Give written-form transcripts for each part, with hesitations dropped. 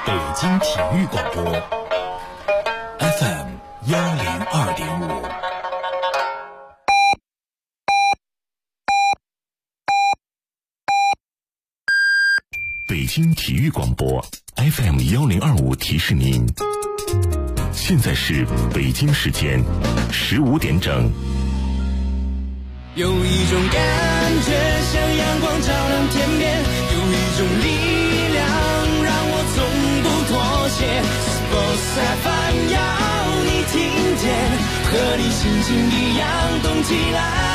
北京体育广播 FM 102.5。北京体育广播 FM 1025提示您，现在是北京时间15点整。 有一种感觉像阳光照亮天边，有一种力量让我从不妥协。Sports FM 要你听见，和你心情一样动起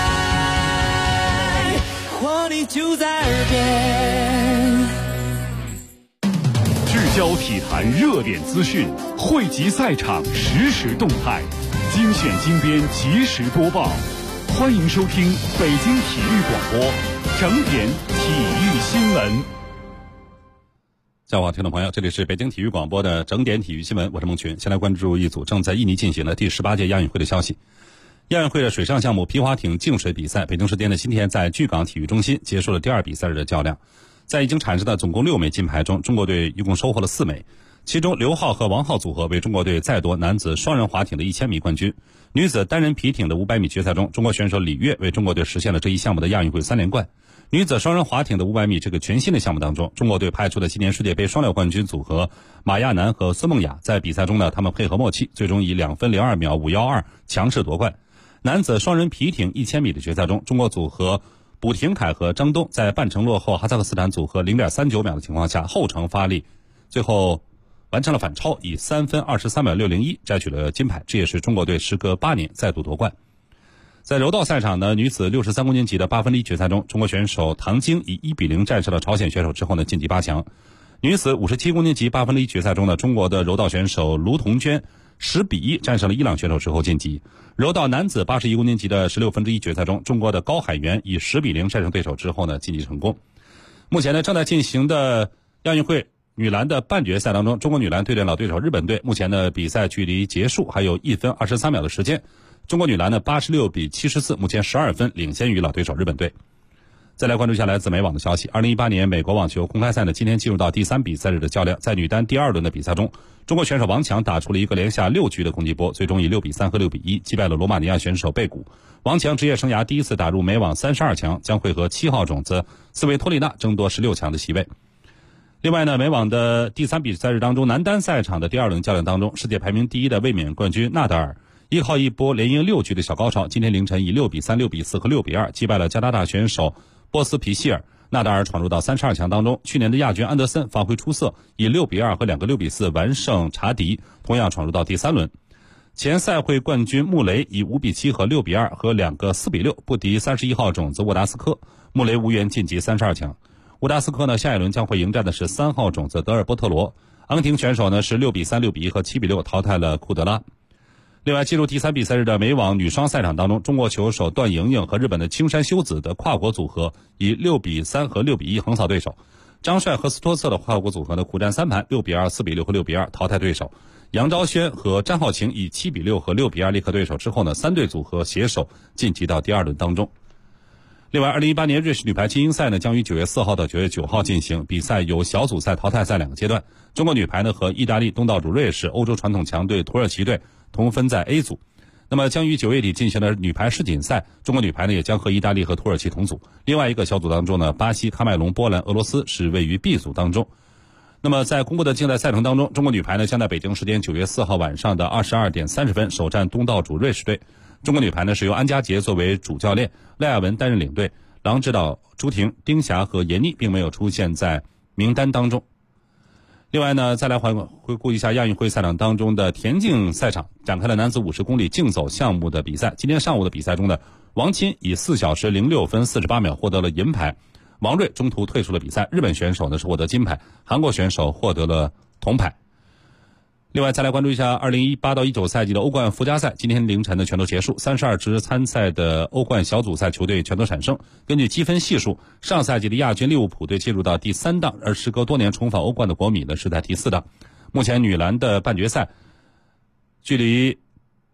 来，活力就在耳边。 聚焦体坛热点资讯，汇集赛场实时动态，精选精编及时播报。欢迎收听北京体育广播整点体育新闻。 下午好，听众朋友，这里是北京体育广播的整点体育新闻，我是孟群。先来关注一组正在印尼进行的第18届亚运会的消息。亚运会的水上项目皮划艇净水比赛，北京时间的今天在巨港体育中心结束了第二比赛日的较量。在已经产生的总共6枚金牌中，中国队一共收获了4枚，其中刘浩和王浩组合为中国队再夺男子双人划艇的1000米冠军。女子单人皮艇的500米决赛中，中国选手李悦为中国队实现了这一项目的亚运会3连冠。女子双人划艇的500米这个全新的项目当中，中国队派出的今年世界杯双料冠军组合马亚楠和孙梦雅，在比赛中呢，他们配合默契，最终以2分02秒512强势夺冠。男子双人皮艇1000米的决赛中，中国组合卜廷凯和张东在半程落后哈萨克斯坦组合0.39秒的情况下，后程发力，最后完成了反超，以3分23秒601摘取了金牌，这也是中国队时隔8年再度夺冠。在柔道赛场呢，女子63公斤级的8分之1决赛中，中国选手唐晶以1比0战胜了朝鲜选手之后呢，晋级8强。女子57公斤级8分之1决赛中呢，中国的柔道选手卢彤娟10比1战胜了伊朗选手之后晋级。柔道男子81公斤级的16分之1决赛中，中国的高海源以10比0战胜对手之后呢，晋级成功。目前呢，正在进行的亚运会女篮的半决赛当中，中国女篮对阵老对手日本队，目前的比赛距离结束还有1分23秒的时间。中国女篮呢86比74，目前12分领先于老对手日本队。再来关注一下来自美网的消息，2018年美国网球公开赛呢，今天进入到第3比赛日的较量。在女单第2轮的比赛中，中国选手王强打出了一个连下6局的攻击波，最终以6比3和6比1击败了罗马尼亚选手贝古。王强职业生涯第一次打入美网32强，将会和7号种子斯维托利娜争夺16强的席位。另外呢，美网的第3比赛日当中，男单赛场的第2轮较量当中，世界排名第1的卫冕冠军纳达尔依靠一波连赢6局的小高潮，今天凌晨以6比3、6比4和6比2击败了加拿大选手波斯皮希尔。纳达尔闯入到32强当中，去年的亚军安德森发挥出色，以6比2和2个6比4完胜查迪，同样闯入到第3轮。前赛会冠军穆雷以5比7和6比2和2个4比6不敌31号种子沃达斯科，穆雷无缘晋级32强。沃达斯科呢，下一轮将会迎战的是3号种子德尔波特罗。阿根廷选手呢是6比3、6比1和7比6淘汰了库德拉。另外，进入第3比赛日的美网女双赛场当中，中国球手段莹莹和日本的青山修子的跨国组合以6比3和6比1横扫对手。张帅和斯托策的跨国组合呢苦战3盘，6比2、4比6和6比2淘汰对手。杨昭轩和詹浩晴以7比6和6比2力克对手之后呢，3对组合携手晋级到第2轮当中。另外，2018年瑞士女排精英赛呢将于9月4号到9月9号进行，比赛有小组赛、淘汰赛2个阶段。中国女排呢和意大利、东道主瑞士、欧洲传统强队土耳其队同分在 A 组。那么将于9月底进行的女排世锦赛，中国女排呢也将和意大利和土耳其同组。另外一个小组当中呢，巴西、喀麦隆、波兰、俄罗斯是位于 B 组当中。那么在公布的竞赛赛程当中，中国女排呢将在北京时间9月4号晚上的22点30分首战东道主瑞士队。中国女排呢是由安佳杰作为主教练，赖亚文担任领队，郎指导朱婷、丁霞和闫妮并没有出现在名单当中。另外呢，再来回顾一下亚运会赛场当中的田径赛场，展开了男子50公里竞走项目的比赛。今天上午的比赛中呢，王钦以4小时06分48秒获得了银牌，王睿中途退出了比赛。日本选手呢是获得金牌，韩国选手获得了铜牌。另外再来关注一下2018到19赛季的欧冠附加赛，今天凌晨的全都结束，32支参赛的欧冠小组赛球队全都产生。根据积分系数，上赛季的亚军利物浦队进入到第3档，而时隔多年重返欧冠的国米呢是在第4档。目前女篮的半决赛距离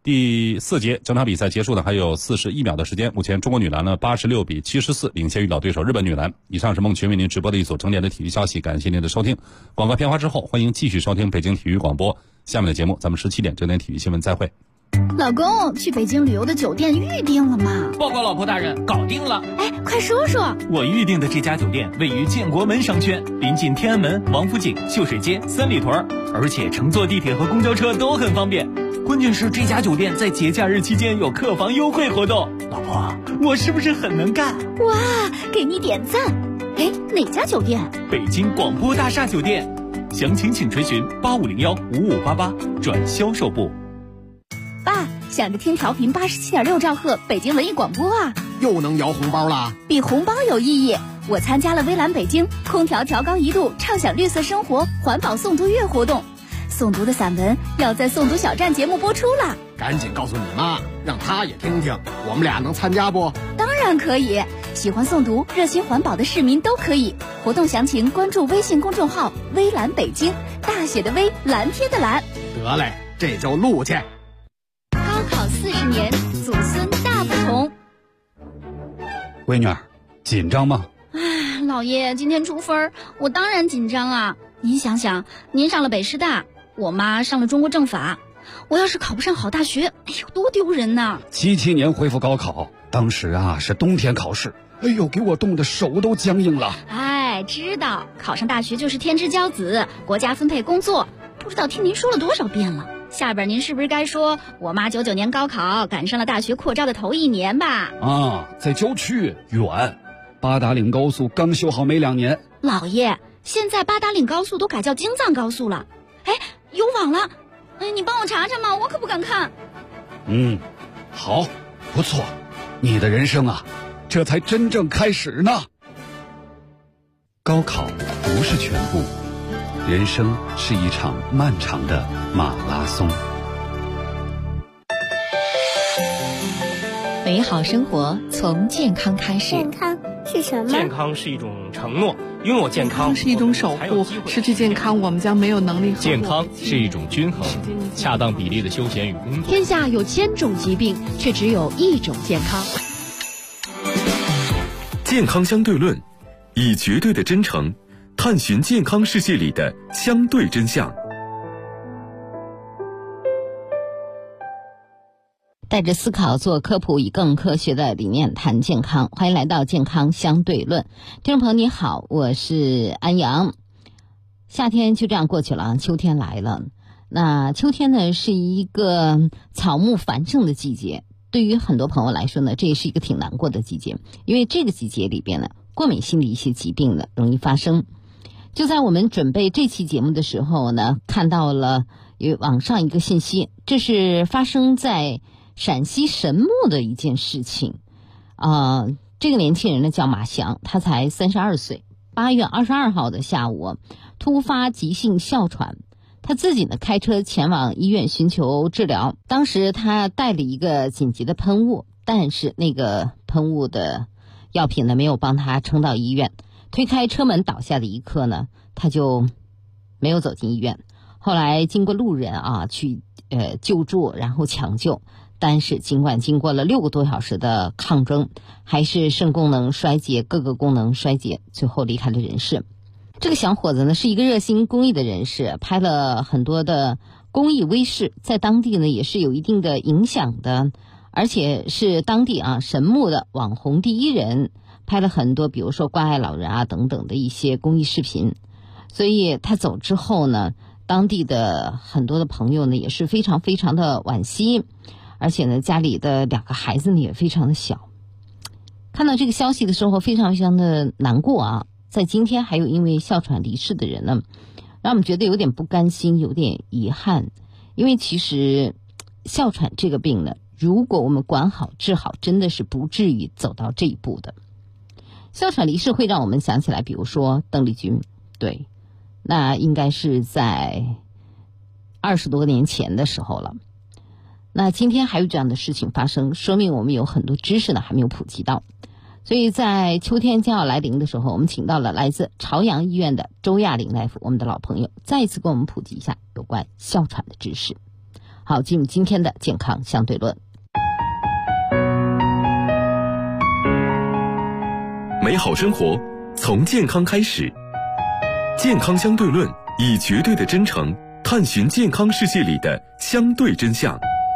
第4节整场比赛结束呢还有41秒的时间，目前中国女篮呢86比74领先遇到对手日本女篮。以上是孟群为您直播的一组整点的体育消息，感谢您的收听。广告片花之后，欢迎继续收听北京体育广播。下面的节目咱们17点整点体育新闻再会。 老公，去北京旅游的酒店预定了吗？ 报告老婆大人，搞定了。 哎，快说说。 我预定的这家酒店位于建国门商圈，临近天安门、王府井、秀水街、三里屯，而且乘坐地铁和公交车都很方便。关键是这家酒店在节假日期间有客房优惠活动。老婆，我是不是很能干？ 哇，给你点赞。哎，哪家酒店？ 北京广播大厦酒店。详情请垂询8501-5588转销售部。 爸，想着听调频87.6兆赫北京文艺广播啊， 又能摇红包啦！ 比红包有意义。我参加了微蓝北京空调调高1度畅享绿色生活环保诵读月活动，诵读的散文要在诵读小站节目播出了。 赶紧告诉你妈，让她也听听，我们俩能参加不？ 当然可以，喜欢诵读热心环保的市民都可以。活动详情关注微信公众号微蓝北京，大写的微，蓝天的蓝。 得嘞，这就录去。 高考40年，祖孙大不同。 闺女儿，紧张吗？ 唉，老爷，今天出分，我当然紧张啊。您想想，您上了北师大，我妈上了中国政法，我要是考不上好大学，哎呦，多丢人呐 ！77年恢复高考，当时啊是冬天考试，哎呦，给我冻得手都僵硬了。 哎，知道考上大学就是天之骄子，国家分配工作，不知道听您说了多少遍了。下边您是不是该说我妈99年高考赶上了大学扩招的头1年吧？ 啊，在郊区远，八达岭高速刚修好没2年。 老爷，现在八达岭高速都改叫京藏高速了。哎，有网了，哎，你帮我查查嘛，我可不敢看。 好，不错，你的人生啊，这才真正开始呢。高考不是全部，人生是一场漫长的马拉松。 美好生活从健康开始。 健康是什么？ 健康是一种承诺，拥有健康是一种守护，失去健康我们将没有能力。 健康是一种均衡，恰当比例的休闲与工作。 天下有1000种疾病，却只有1种健康。 健康相对论，以绝对的真诚探寻健康世界里的相对真相。 带着思考做科普，以更科学的理念谈健康。欢迎来到健康相对论。听众朋友你好，我是安阳。夏天就这样过去了，秋天来了。那秋天呢是一个草木繁盛的季节，对于很多朋友来说呢，这也是一个挺难过的季节，因为这个季节里边呢，过敏性的一些疾病呢容易发生。就在我们准备这期节目的时候呢，看到了有网上一个信息，这是发生在陕西神木的一件事情。这个年轻人呢叫马翔，他才32岁。8月22号的下午，突发急性哮喘，他自己呢开车前往医院寻求治疗。当时他带了一个紧急的喷雾，但是那个喷雾的药品呢没有帮他撑到医院。推开车门倒下的一刻呢，他就没有走进医院。后来经过路人去救助，然后抢救。但是尽管经过了6个多小时的抗争，还是肾功能衰竭，各个功能衰竭，最后离开了人世。这个小伙子呢是一个热心公益的人士，拍了很多的公益微视，在当地呢也是有一定的影响的，而且是当地神木的网红第一人，拍了很多比如说关爱老人等等的一些公益视频。所以他走之后呢，当地的很多的朋友呢也是非常非常的惋惜。而且呢，家里的2个孩子呢也非常的小。看到这个消息的时候，非常非常的难过在今天还有因为哮喘离世的人呢，让我们觉得有点不甘心，有点遗憾。因为其实哮喘这个病呢，如果我们管好治好，真的是不至于走到这一步的。哮喘离世会让我们想起来，比如说邓丽君，对，那应该是在20多年前的时候了。那今天还有这样的事情发生，说明我们有很多知识呢还没有普及到。所以在秋天将要来临的时候，我们请到了来自朝阳医院的周亚玲大夫，我们的老朋友，再一次跟我们普及一下有关哮喘的知识。 好，进入今天的健康相对论。 美好生活从健康开始，健康相对论以绝对的真诚探寻健康世界里的相对真相。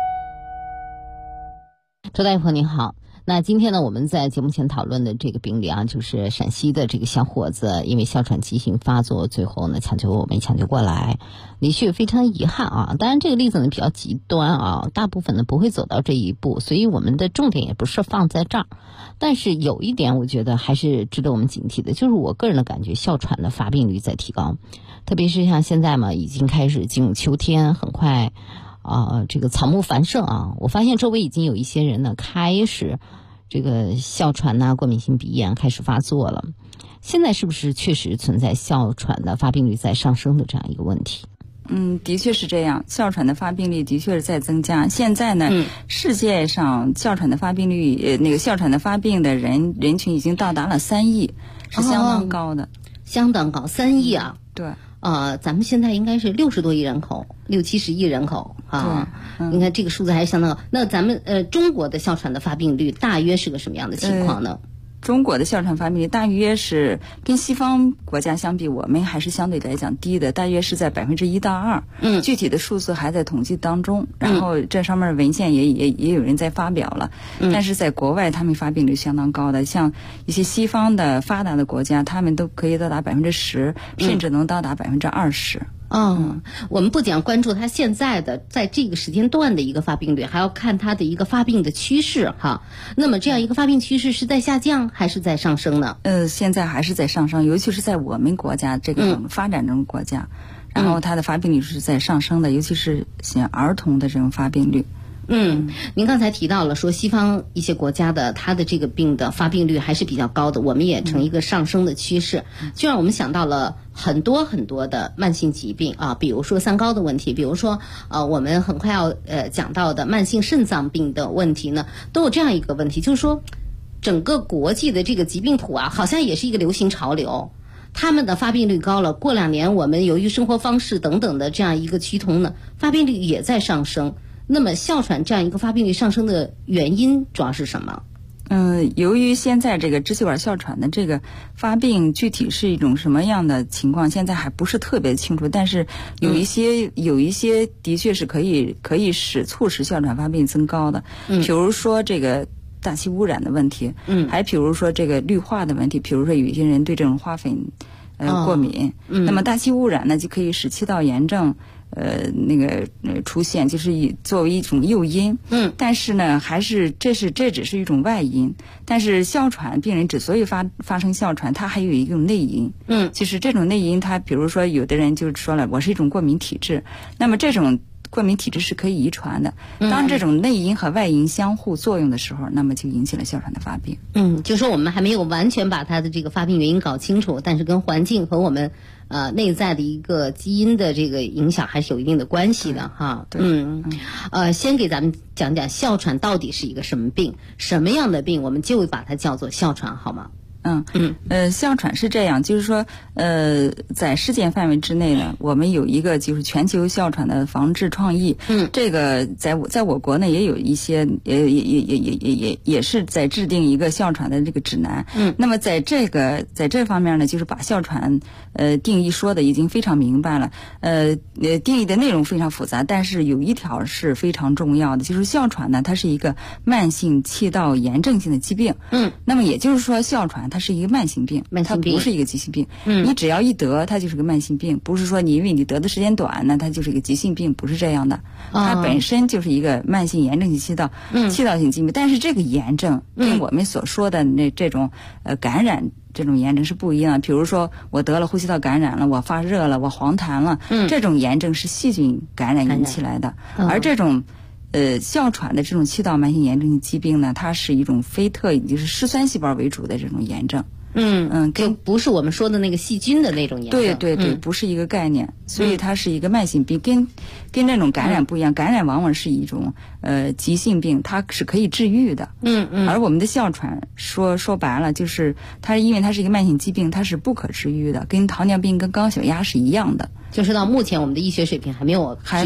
周大夫您好，那今天呢，我们在节目前讨论的这个病例啊，就是陕西的这个小伙子，因为哮喘急性发作，最后呢没抢救过来，离去非常遗憾啊。当然这个例子呢比较极端啊，大部分呢不会走到这一步，所以我们的重点也不是放在这儿。但是有一点我觉得还是值得我们警惕的，就是我个人的感觉，哮喘的发病率在提高，特别是像现在嘛，已经开始进入秋天，很快这个草木繁盛啊，我发现周围已经有一些人呢开始这个哮喘呐、过敏性鼻炎开始发作了。现在是不是确实存在哮喘的发病率在上升的这样一个问题？ 的确是这样，哮喘的发病率的确是在增加。现在呢，世界上哮喘的发病率，哮喘的发病的人群已经到达了3亿，是相当高的， 相当高，3亿啊。 对。 咱们现在应该是60多亿人口，60、70亿人口啊。你看这个数字还是相当高。那咱们中国的哮喘的发病率大约是个什么样的情况呢？ 中国的哮喘发病率大约是跟西方国家相比，我们还是相对来讲低的，大约是在1%到2%。具体的数字还在统计当中，然后这上面文献也有人在发表了。但是在国外，他们发病率相当高的，像一些西方的发达的国家，他们都可以到达10%，甚至能到达20%。 我们不仅关注它现在的在这个时间段的一个发病率，还要看它的一个发病的趋势哈。那么这样一个发病趋势是在下降还是在上升呢？ 现在还是在上升，尤其是在我们国家这个发展中国家，然后它的发病率是在上升的，尤其是像儿童的这种发病率。 您刚才提到了说西方一些国家的它的这个病的发病率还是比较高的，我们也呈一个上升的趋势，就让我们想到了很多很多的慢性疾病啊，比如说三高的问题，比如说我们很快要讲到的慢性肾脏病的问题呢，都有这样一个问题，就是说整个国际的这个疾病谱啊，好像也是一个流行潮流。他们的发病率高了，过2年我们由于生活方式等等的这样一个趋同呢，发病率也在上升。那么哮喘这样一个发病率上升的原因主要是什么？ 由于现在这个支气管哮喘的这个发病具体是一种什么样的情况，现在还不是特别清楚。但是有一些的确是可以促使哮喘发病增高的，比如说这个大气污染的问题，还比如说这个绿化的问题，比如说有一些人对这种花粉过敏，那么大气污染呢就可以使气道炎症出现，就是作为一种诱因。但是呢，这只是一种外因。但是哮喘病人之所以发生哮喘，它还有一种内因。就是这种内因，它比如说有的人就说了，我是一种过敏体质，那么这种过敏体质是可以遗传的。当这种内因和外因相互作用的时候，那么就引起了哮喘的发病。 就说我们还没有完全把它的这个发病原因搞清楚，但是跟环境和我们内在的一个基因的这个影响还是有一定的关系的哈。先给咱们讲讲哮喘到底是一个什么病，什么样的病我们就把它叫做哮喘好吗？ 哮喘是这样，就是说，在世界范围之内呢，我们有一个就是全球哮喘的防治创意。这个在我国呢也有一些，也是在制定一个哮喘的这个指南。那么在这方面呢，就是把哮喘定义说的已经非常明白了。定义的内容非常复杂，但是有一条是非常重要的，就是哮喘呢，它是一个慢性气道炎症性的疾病。那么也就是说，哮喘它是一个慢性病，它不是一个急性病。你只要一得，它就是个慢性病，不是说你因为你得的时间短呢，它就是一个急性病，不是这样的。它本身就是一个慢性炎症性气道性疾病。但是这个炎症跟我们所说的这种感染这种炎症是不一样的。比如说我得了呼吸道感染了，我发热了，我黄痰了，这种炎症是细菌感染引起来的。而这种哮喘的这种气道慢性炎症性疾病呢，它是一种非特异，就是嗜酸细胞为主的这种炎症。 就不是我们说的那个细菌的那种炎症。 对，不是一个概念，所以它是一个慢性病，跟这种感染不一样。感染往往是一种急性病，它是可以治愈的。而我们的哮喘说白了，就是它因为它是一个慢性疾病，它是不可治愈的，跟糖尿病跟高血压是一样的。 就是到目前我们的医学水平还没有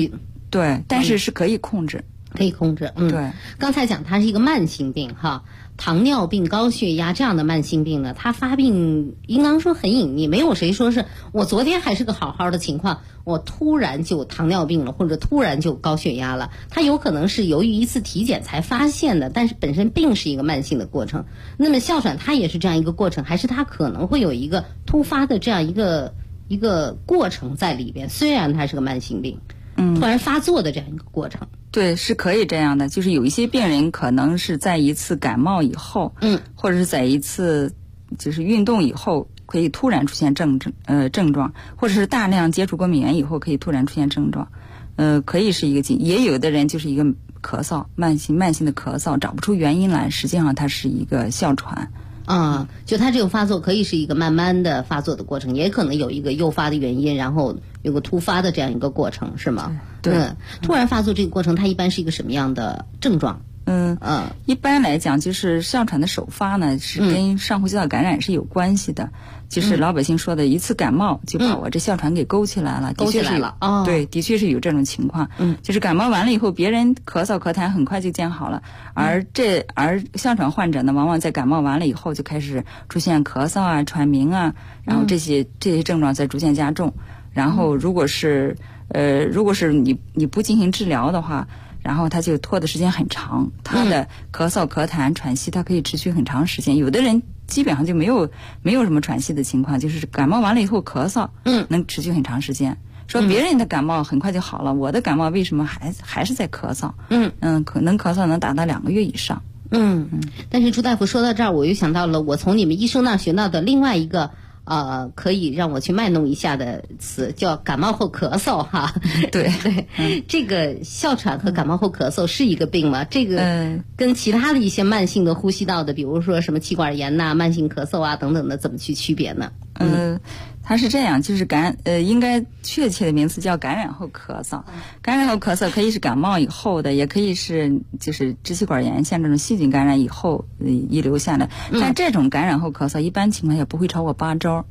对，但是是可以控制。 可以控制， 对。 刚才讲它是一个慢性病哈，糖尿病、高血压这样的慢性病呢，它发病应当说很隐秘，没有谁说是我昨天还是个好好的情况，我突然就糖尿病了，或者突然就高血压了，它有可能是由于一次体检才发现的，但是本身病是一个慢性的过程。那么哮喘它也是这样一个过程，还是它可能会有一个突发的这样一个过程在里边？虽然它是个慢性病，突然发作的这样一个过程。 对，是可以这样的，就是有一些病人可能是在一次感冒以后，或者是在一次就是运动以后，可以突然出现症状，或者是大量接触过敏原以后可以突然出现症状，可以是一个也有的人就是一个咳嗽，慢性的咳嗽，找不出原因来，实际上它是一个哮喘。 就它这个发作可以是一个慢慢的发作的过程，也可能有一个诱发的原因，然后有个突发的这样一个过程，是吗？ 对， 突然发作这个过程，它一般是一个什么样的症状？ 一般来讲，就是哮喘的首发呢，是跟上呼吸道感染是有关系的。就是老百姓说的一次感冒就把我这哮喘给勾起来了， 勾起来了。 对，的确是有这种情况。就是感冒完了以后，别人咳嗽咳痰很快就见好了，而哮喘患者呢，往往在感冒完了以后就开始出现咳嗽啊、喘鸣啊，然后这些症状在逐渐加重。然后如果是你不进行治疗的话，然后他就拖的时间很长，他的咳嗽、咳痰、喘息，它可以持续很长时间。有的人基本上就没有什么喘息的情况，就是感冒完了以后咳嗽，能持续很长时间。说别人的感冒很快就好了，我的感冒为什么还是在咳嗽？可能咳嗽能达到2个月以上。 但是朱大夫说到这儿，我又想到了我从你们医生那学到的另外一个可以让我去卖弄一下的词，叫感冒后咳嗽哈。 对， 这个哮喘和感冒后咳嗽是一个病吗？这个跟其他的一些慢性的呼吸道的，比如说什么气管炎呐、慢性咳嗽啊等等的，怎么去区别呢？ 它是这样，就是应该确切的名词叫感染后咳嗽。感染后咳嗽可以是感冒以后的，也可以是就是支气管炎，像这种细菌感染以后遗留下来。但这种感染后咳嗽一般情况下不会超过8周。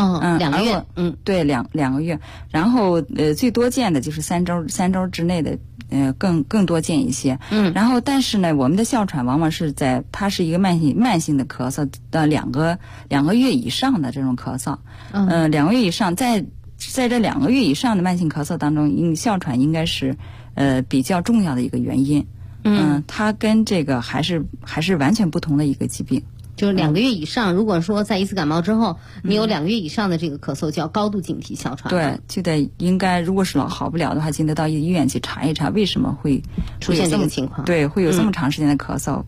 2个月。 对，两个月。然后最多见的就是3周之内的。更多见一些。然后但是呢，我们的哮喘往往是它是一个慢性的咳嗽的两个月以上的这种咳嗽。2个月以上，在这2个月以上的慢性咳嗽当中，哮喘应该是比较重要的一个原因。它跟这个还是完全不同的一个疾病。 就是2个月以上，如果说在一次感冒之后，你有2个月以上的这个咳嗽，就要高度警惕哮喘。 对，就得应该，如果是好不了的话，就得到医院去查一查，为什么会出现这个情况？ 对，会有这么长时间的咳嗽。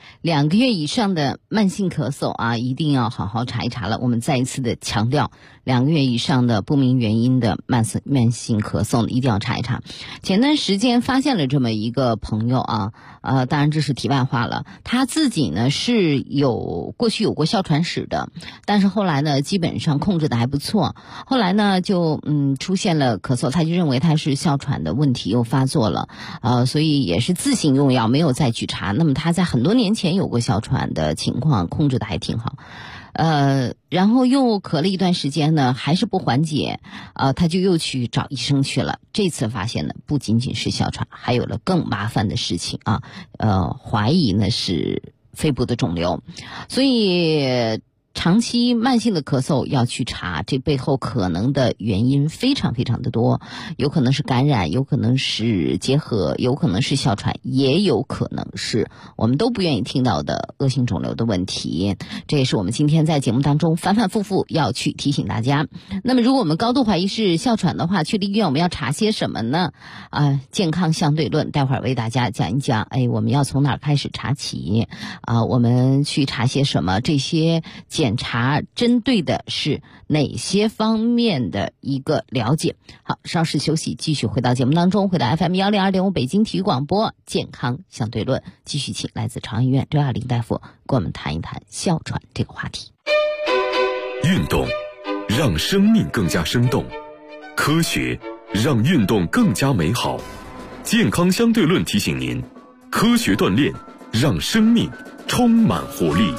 2个月以上的慢性咳嗽啊，一定要好好查一查了。我们再一次的强调，2个月以上的不明原因的慢性咳嗽一定要查一查。前段时间发现了这么一个朋友啊，当然这是题外话了。他自己呢是过去有过哮喘史的，但是后来呢基本上控制的还不错。后来呢就出现了咳嗽，他就认为他是哮喘的问题又发作了，所以也是自行用药，没有再去查。那么他在很多年前有过哮喘的情况，控制的还挺好。然后又咳了一段时间呢，还是不缓解，他就又去找医生去了。这次发现呢，不仅仅是哮喘，还有了更麻烦的事情啊，怀疑呢是肺部的肿瘤，所以长期慢性的咳嗽要去查，这背后可能的原因非常非常的多，有可能是感染，有可能是结核，有可能是哮喘，也有可能是我们都不愿意听到的恶性肿瘤的问题。这也是我们今天在节目当中反反复复要去提醒大家。那么如果我们高度怀疑是哮喘的话，去了医院我们要查些什么呢？健康相对论待会儿为大家讲一讲，我们要从哪儿开始查起我们去查些什么，这些检查针对的是哪些方面的一个了解。好，稍事休息，继续回到节目当中，回到 FM102.5 北京体育广播健康相对论，继续请来自朝阳医院周亚玲大夫跟我们谈一谈哮喘这个话题。 运动让生命更加生动，科学让运动更加美好。健康相对论提醒您，科学锻炼让生命充满活力。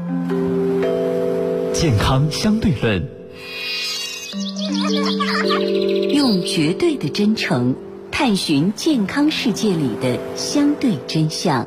健康相对论。 用绝对的真诚探寻健康世界里的相对真相。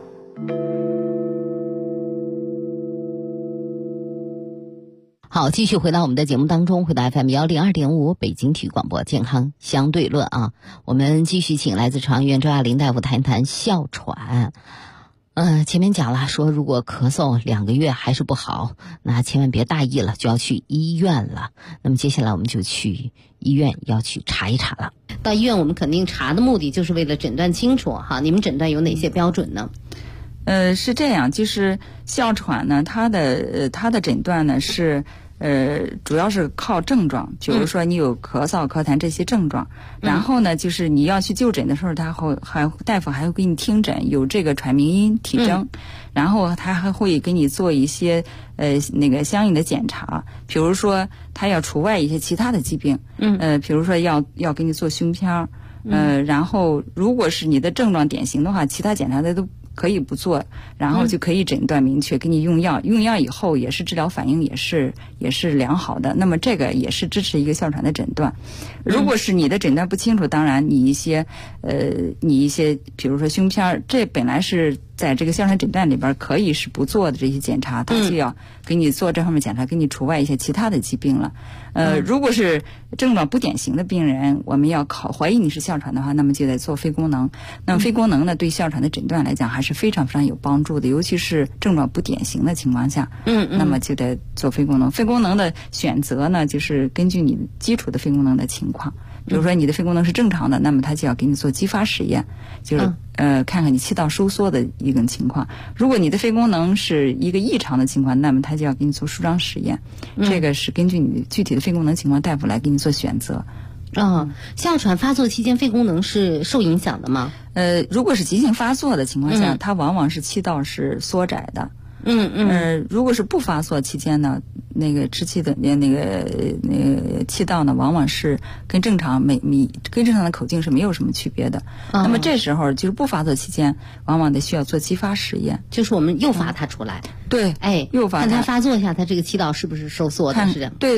好，继续回到我们的节目当中，回到 FM102.5 北京体育广播健康相对论啊，我们继续请来自朝阳医院周亚林大夫谈一谈哮喘。前面讲了说，如果咳嗽2个月还是不好，那千万别大意了，就要去医院了。那么接下来我们就去医院要去查一查了。到医院我们肯定查的目的就是为了诊断清楚哈。你们诊断有哪些标准呢？ 是这样，就是哮喘呢，它的诊断呢是主要是靠症状，比如说你有咳嗽、咳痰这些症状，然后呢，就是你要去就诊的时候，大夫还会给你听诊，有这个喘鸣音体征，然后他还会给你做一些那个相应的检查，比如说他要除外一些其他的疾病，比如说要给你做胸片，然后如果是你的症状典型的话，其他检查的都可以不做，然后就可以诊断明确，给你用药，用药以后也是治疗反应也是良好的，那么这个也是支持一个哮喘的诊断。如果是你的诊断不清楚，当然你一些比如说胸片，这本来是在这个哮喘诊断里边可以是不做的这些检查，他就要给你做这方面检查，给你除外一些其他的疾病了。如果是症状不典型的病人，我们要怀疑你是哮喘的话，那么就得做肺功能。那么肺功能呢，对哮喘的诊断来讲还是非常非常有帮助的，尤其是症状不典型的情况下，那么就得做肺功能。肺功能的选择呢，就是根据你基础的肺功能的情况。比如说你的肺功能是正常的，那么他就要给你做激发实验，就是看看你气道收缩的一个情况。如果你的肺功能是一个异常的情况，那么他就要给你做舒张实验，这个是根据你具体的肺功能情况，大夫来给你做选择。 哮喘发作期间肺功能是受影响的吗？ 如果是急性发作的情况下，它往往是气道是缩窄的。如果是不发作期间呢，那个支气的那个气道呢，往往是跟正常的口径是没有什么区别的。那么这时候就是不发作期间，往往得需要做激发实验， 就是我们诱发它出来。 对， 诱发看它发作一下，它这个气道是不是收缩的？是这样。 对。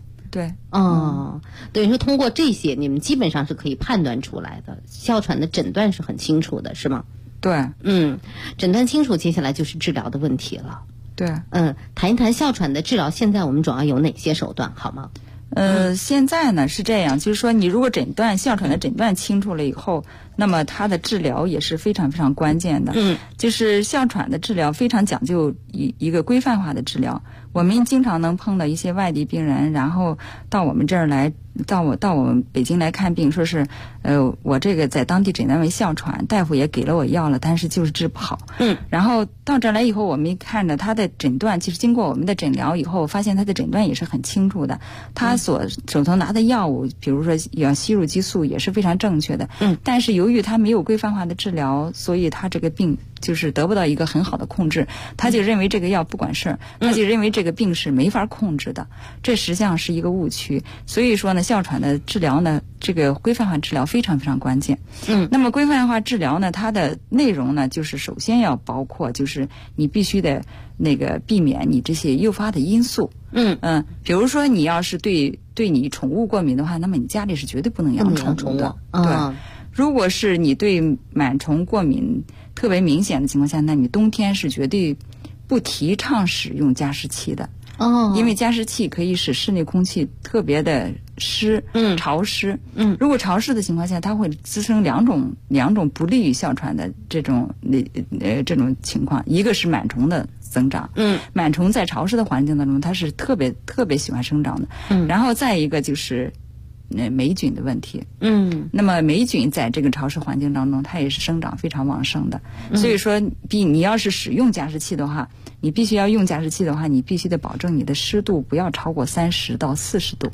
等于说通过这些，你们基本上是可以判断出来的，哮喘的诊断是很清楚的，是吗？ 对， 诊断清楚，接下来就是治疗的问题了。 对， 谈一谈哮喘的治疗，现在我们主要有哪些手段，好吗？ 现在呢是这样，就是说你如果哮喘的诊断清楚了以后，那么它的治疗也是非常非常关键的。就是哮喘的治疗非常讲究一个规范化的治疗。我们经常能碰到一些外地病人，然后到我们这儿来，到我们北京来看病，说是我这个在当地诊断为哮喘，大夫也给了我药了，但是就是治不好。然后到这儿来以后，我们一看着他的诊断，其实经过我们的诊疗以后，发现他的诊断也是很清楚的。他手头拿的药物，比如说要吸入激素，也是非常正确的。但是由于他没有规范化的治疗，所以他这个病就是得不到一个很好的控制，他就认为这个药不管事儿，他就认为这个病是没法控制的，这实际上是一个误区。所以说呢，哮喘的治疗呢，这个规范化治疗非常非常关键。那么规范化治疗呢，它的内容呢，就是首先要包括，就是你必须得避免你这些诱发的因素。比如说你要是对你宠物过敏的话，那么你家里是绝对不能养宠物的。对，如果是你对螨虫过敏特别明显的情况下，那你冬天是绝对不提倡使用加湿器的。因为加湿器可以使室内空气特别的湿、潮湿。如果潮湿的情况下，它会滋生两种不利于哮喘的这种情况。一个是螨虫的增长，螨虫在潮湿的环境当中，它是特别特别喜欢生长的。然后再一个就是霉菌的问题。那么霉菌在这个潮湿环境当中，它也是生长非常旺盛的。所以说，你要是使用加湿器的话，你必须要用加湿器的话，你必须得保证你的湿度不要超过30到40度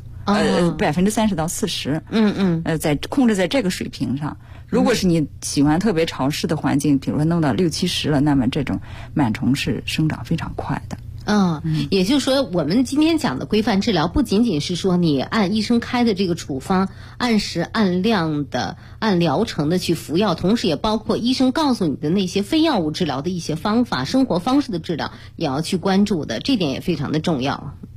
，30%到40%。在控制在这个水平上。如果是你喜欢特别潮湿的环境，比如说弄到60-70了，那么这种螨虫是生长非常快的。 也就是说，我们今天讲的规范治疗，不仅仅是说你按医生开的这个处方，按时按量的、按疗程的去服药，同时也包括医生告诉你的那些非药物治疗的一些方法、生活方式的治疗，也要去关注的，这点也非常的重要。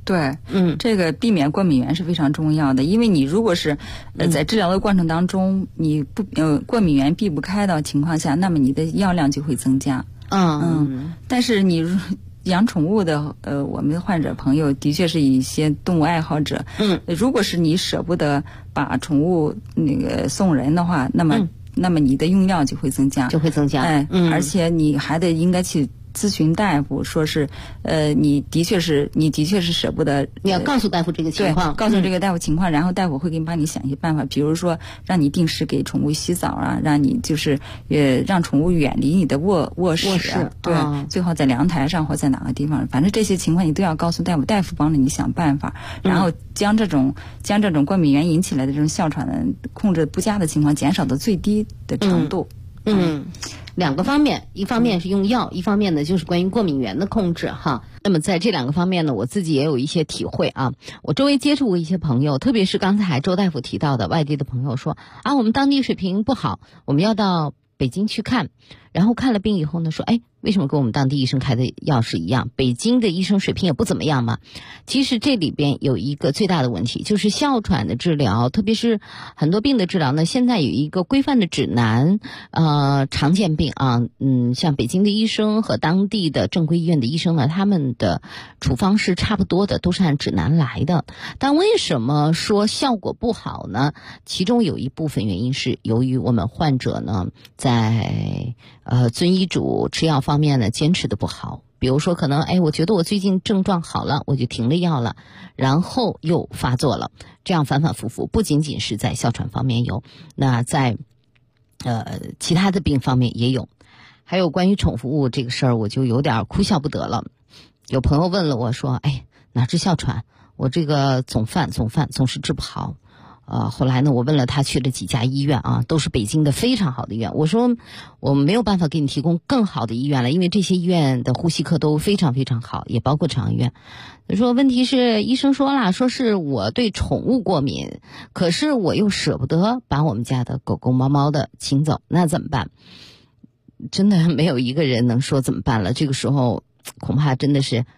对，这个避免过敏源是非常重要的，因为你如果是在治疗的过程当中，你过敏源避不开的情况下，那么你的药量就会增加。但是你养宠物的我们的患者朋友的确是一些动物爱好者。如果是你舍不得把宠物那个送人的话，那么你的用药就会增加，而且你还得应该去咨询大夫，说是你的确是舍不得， 你要告诉大夫这个情况， 告诉这个大夫情况，然后大夫会给你帮你想一些办法，比如说让你定时给宠物洗澡啊，让你就是让宠物远离你的卧室啊，对，最好在阳台上或在哪个地方，反正这些情况你都要告诉大夫，大夫帮着你想办法，然后将这种过敏源引起来的这种哮喘的控制不佳的情况减少到最低的程度。 两个方面，一方面是用药，一方面呢就是关于过敏源的控制哈。那么在这两个方面呢，我自己也有一些体会啊。我周围接触过一些朋友，特别是刚才周大夫提到的外地的朋友说啊，我们当地水平不好，我们要到北京去看，然后看了病以后呢，说为什么跟我们当地医生开的药是一样？北京的医生水平也不怎么样嘛。其实这里边有一个最大的问题，就是哮喘的治疗，特别是很多病的治疗呢，现在有一个规范的指南。常见病啊，像北京的医生和当地的正规医院的医生呢，他们的处方是差不多的，都是按指南来的。但为什么说效果不好呢？其中有一部分原因是由于我们患者呢，在遵医嘱吃药方面呢坚持的不好，比如说可能我觉得我最近症状好了，我就停了药了，然后又发作了，这样反反复复，不仅仅是在哮喘方面有，那在其他的病方面也有。还有关于宠物这个事儿，我就有点哭笑不得了。有朋友问了我说哪治哮喘，我这个总是治不好。后来呢，我问了他去了几家医院啊，都是北京的非常好的医院。我说我没有办法给你提供更好的医院了，因为这些医院的呼吸科都非常非常好，也包括长医院。他说问题是医生说了，说是我对宠物过敏，可是我又舍不得把我们家的狗狗猫猫的请走，那怎么办？真的没有一个人能说怎么办了。这个时候恐怕真的是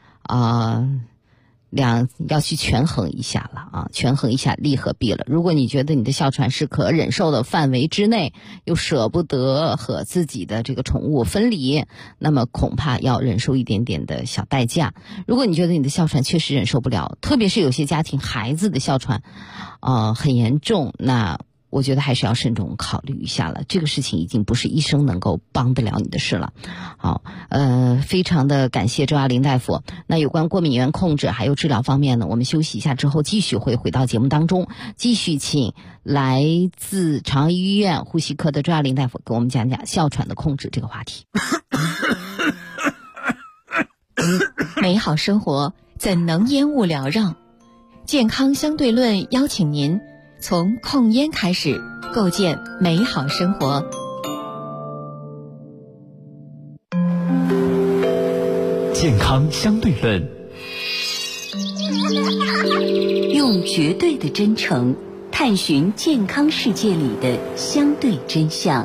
要去权衡一下了啊，权衡一下利和弊了。如果你觉得你的哮喘是可忍受的范围之内，又舍不得和自己的这个宠物分离，那么恐怕要忍受一点点的小代价。如果你觉得你的哮喘确实忍受不了，特别是有些家庭孩子的哮喘很严重，那我觉得还是要慎重考虑一下了，这个事情已经不是医生能够帮得了你的事了。好，非常的感谢周亚玲大夫。那有关过敏源控制还有治疗方面呢，我们休息一下之后继续会回到节目当中，继续请来自长安医院呼吸科的周亚玲大夫给我们讲讲哮喘的控制这个话题。 美好生活怎能烟雾缭绕？健康相对论邀请您从控烟开始，构建美好生活。 健康相对论， 用绝对的真诚探寻健康世界里的相对真相。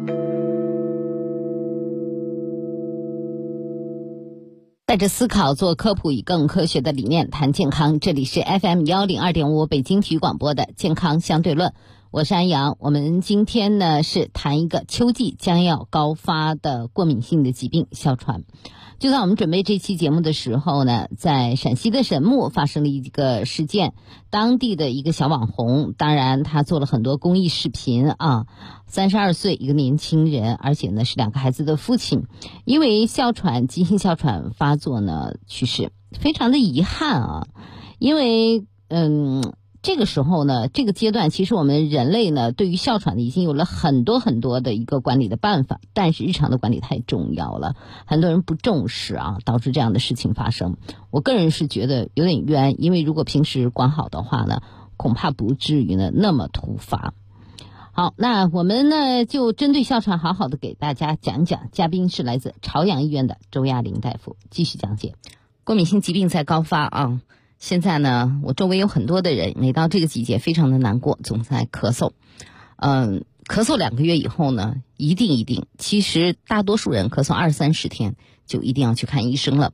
带着思考做科普，以更科学的理念谈健康。这里是 FM102.5 北京体育广播的健康相对论，我是安阳。我们今天呢是谈一个秋季将要高发的过敏性的疾病——哮喘。就在我们准备这期节目的时候呢，在陕西的神木发生了一个事件，当地的一个小网红，当然他做了很多公益视频啊，32岁一个年轻人，而且呢是2个孩子的父亲，因为急性哮喘发作呢去世，非常的遗憾啊。因为这个时候呢，这个阶段其实我们人类呢对于哮喘已经有了很多很多的一个管理的办法，但是日常的管理太重要了，很多人不重视啊，导致这样的事情发生。我个人是觉得有点冤，因为如果平时管好的话呢，恐怕不至于呢那么突发。好，那我们呢就针对哮喘好好的给大家讲讲。嘉宾是来自朝阳医院的周亚玲大夫，继续讲解。过敏性疾病在高发啊，现在呢我周围有很多的人每到这个季节非常的难过，总在咳嗽。咳嗽2个月以后呢，一定，其实大多数人咳嗽20-30天就一定要去看医生了。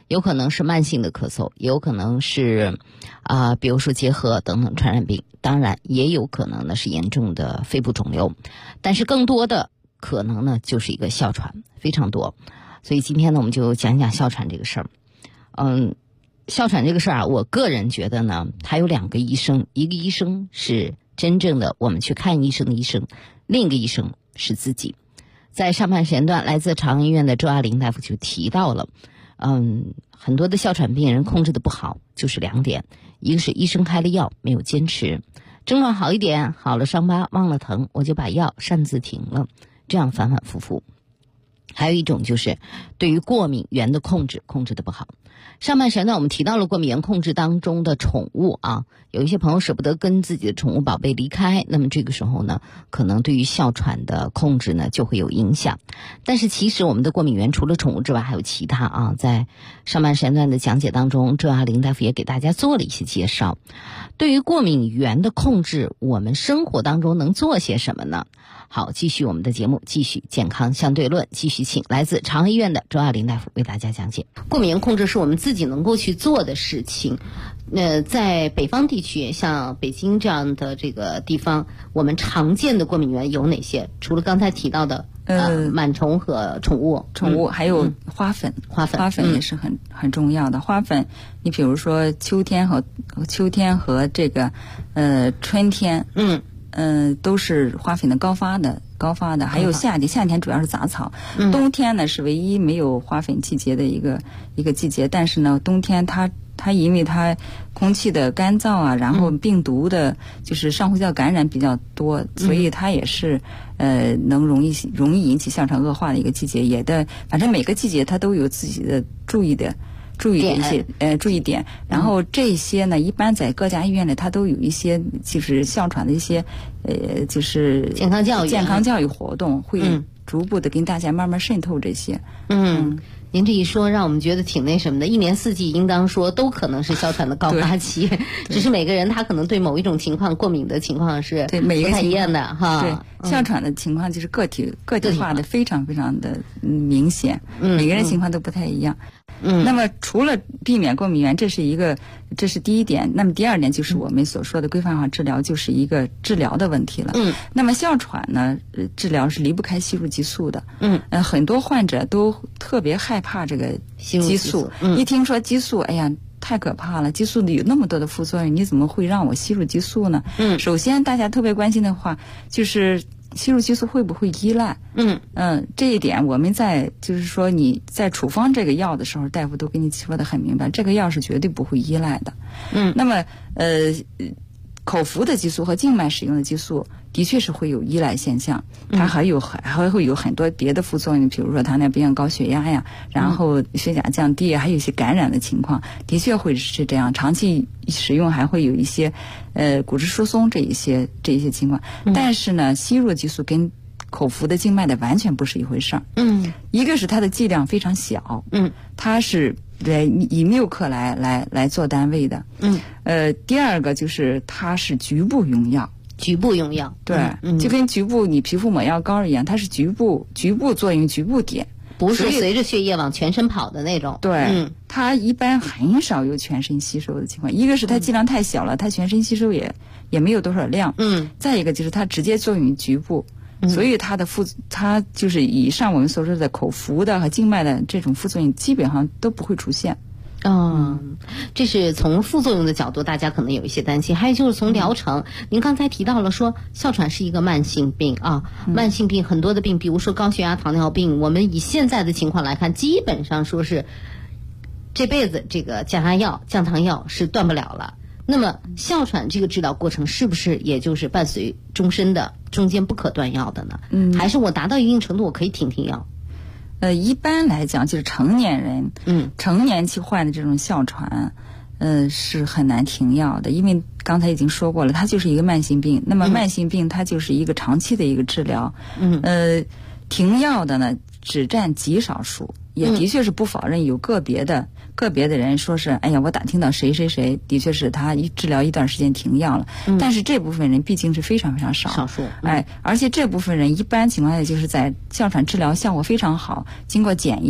有可能是慢性的咳嗽，也有可能是比如说结核等等传染病，当然也有可能呢是严重的肺部肿瘤，但是更多的可能呢就是一个哮喘，非常多。所以今天呢我们就讲讲哮喘这个事儿。哮喘这个事儿我个人觉得呢，它有2个医生，一个医生是真正的我们去看医生的医生，另一个医生是自己。在上半时间段，来自朝阳医院的周亚玲大夫就提到了，很多的哮喘病人控制的不好，就是2点，一个是医生开了药没有坚持，症状好一点，好了伤疤忘了疼，我就把药擅自停了，这样反反复复。还有一种就是对于过敏源的控制的不好。上半时段我们提到了过敏源控制当中的宠物有一些朋友舍不得跟自己的宠物宝贝离开，那么这个时候呢，可能对于哮喘的控制呢就会有影响。但是其实我们的过敏源除了宠物之外还有其他在上半时段的讲解当中，周亚玲大夫也给大家做了一些介绍。对于过敏源的控制，我们生活当中能做些什么呢？好，继续我们的节目，继续健康相对论，继续请来自朝阳医院的周亚玲大夫为大家讲解。过敏源控制是我们自己能够去做的事情。在北方地区，像北京这样的这个地方，我们常见的过敏源有哪些？除了刚才提到的螨虫和宠物还有花粉，花粉也是很重要的。花粉，你比如说秋天和这个春天，都是花粉的高发的，还有夏天主要是杂草，冬天呢是唯一没有花粉季节的一个季节，但是呢冬天它因为它空气的干燥然后病毒的就是上呼吸道感染比较多，所以它也是能容易引起哮喘恶化的一个季节。反正每个季节它都有自己的注意点，然后这些呢一般在各家医院里它都有一些就是哮喘的一些就是健康教育活动，会逐步的跟大家慢慢渗透这些。您这一说让我们觉得挺那什么的，一年四季应当说都可能是哮喘的高发期，只是每个人他可能对某一种情况过敏的情况是不太一样的哈。对，哮喘的情况就是个体化的非常非常的明显，每个人情况都不太一样。那么除了避免过敏源，这是第一点。那么第二点就是我们所说的规范化治疗，就是一个治疗的问题了。那么哮喘呢，治疗是离不开吸入激素的。很多患者都特别害怕这个激素，一听说激素，哎呀，太可怕了！激素里有那么多的副作用，你怎么会让我吸入激素呢？首先大家特别关心的话就是吸入激素会不会依赖？这一点我们就是说你在处方这个药的时候，大夫都跟你说得很明白，这个药是绝对不会依赖的。那么口服的激素和静脉使用的激素的确是会有依赖现象，它还会有很多别的副作用，比如说糖尿病、高血压呀，然后血钾降低，还有一些感染的情况，的确会是这样。长期使用还会有一些骨质疏松这一些情况。但是呢，吸入激素跟口服的静脉的完全不是一回事儿。一个是它的剂量非常小，它是以缪克来做单位的。第二个就是它是局部用药，对，就跟局部你皮肤抹药膏一样，它是局部作用，局部点， 不是随着血液往全身跑的那种。 对，它一般很少有全身吸收的情况。一个是它剂量太小了，它全身吸收也没有多少量。再一个就是它直接作用于局部。所以它就是以上我们所说的口服的和静脉的这种副作用基本上都不会出现。 这是从副作用的角度大家可能有一些担心。还有就是从疗程，您刚才提到了说哮喘是一个慢性病慢性病很多的病，比如说高血压、糖尿病，我们以现在的情况来看，基本上说是这辈子这个降糖药是断不了了。那么哮喘这个治疗过程是不是也就是伴随终身的，中间不可断药的呢？还是我达到一定程度我可以停药？ 一般来讲就是成年人，成年期患的这种哮喘，是很难停药的，因为刚才已经说过了，它就是一个慢性病。那么慢性病它就是一个长期的一个治疗。停药的呢只占极少数，也的确是不否认有个别的人说是，哎呀，我打听到谁的确是他治疗一段时间停药了，但是这部分人毕竟是非常非常少数。而且这部分人一般情况下就是在哮喘治疗效果非常好，经过减药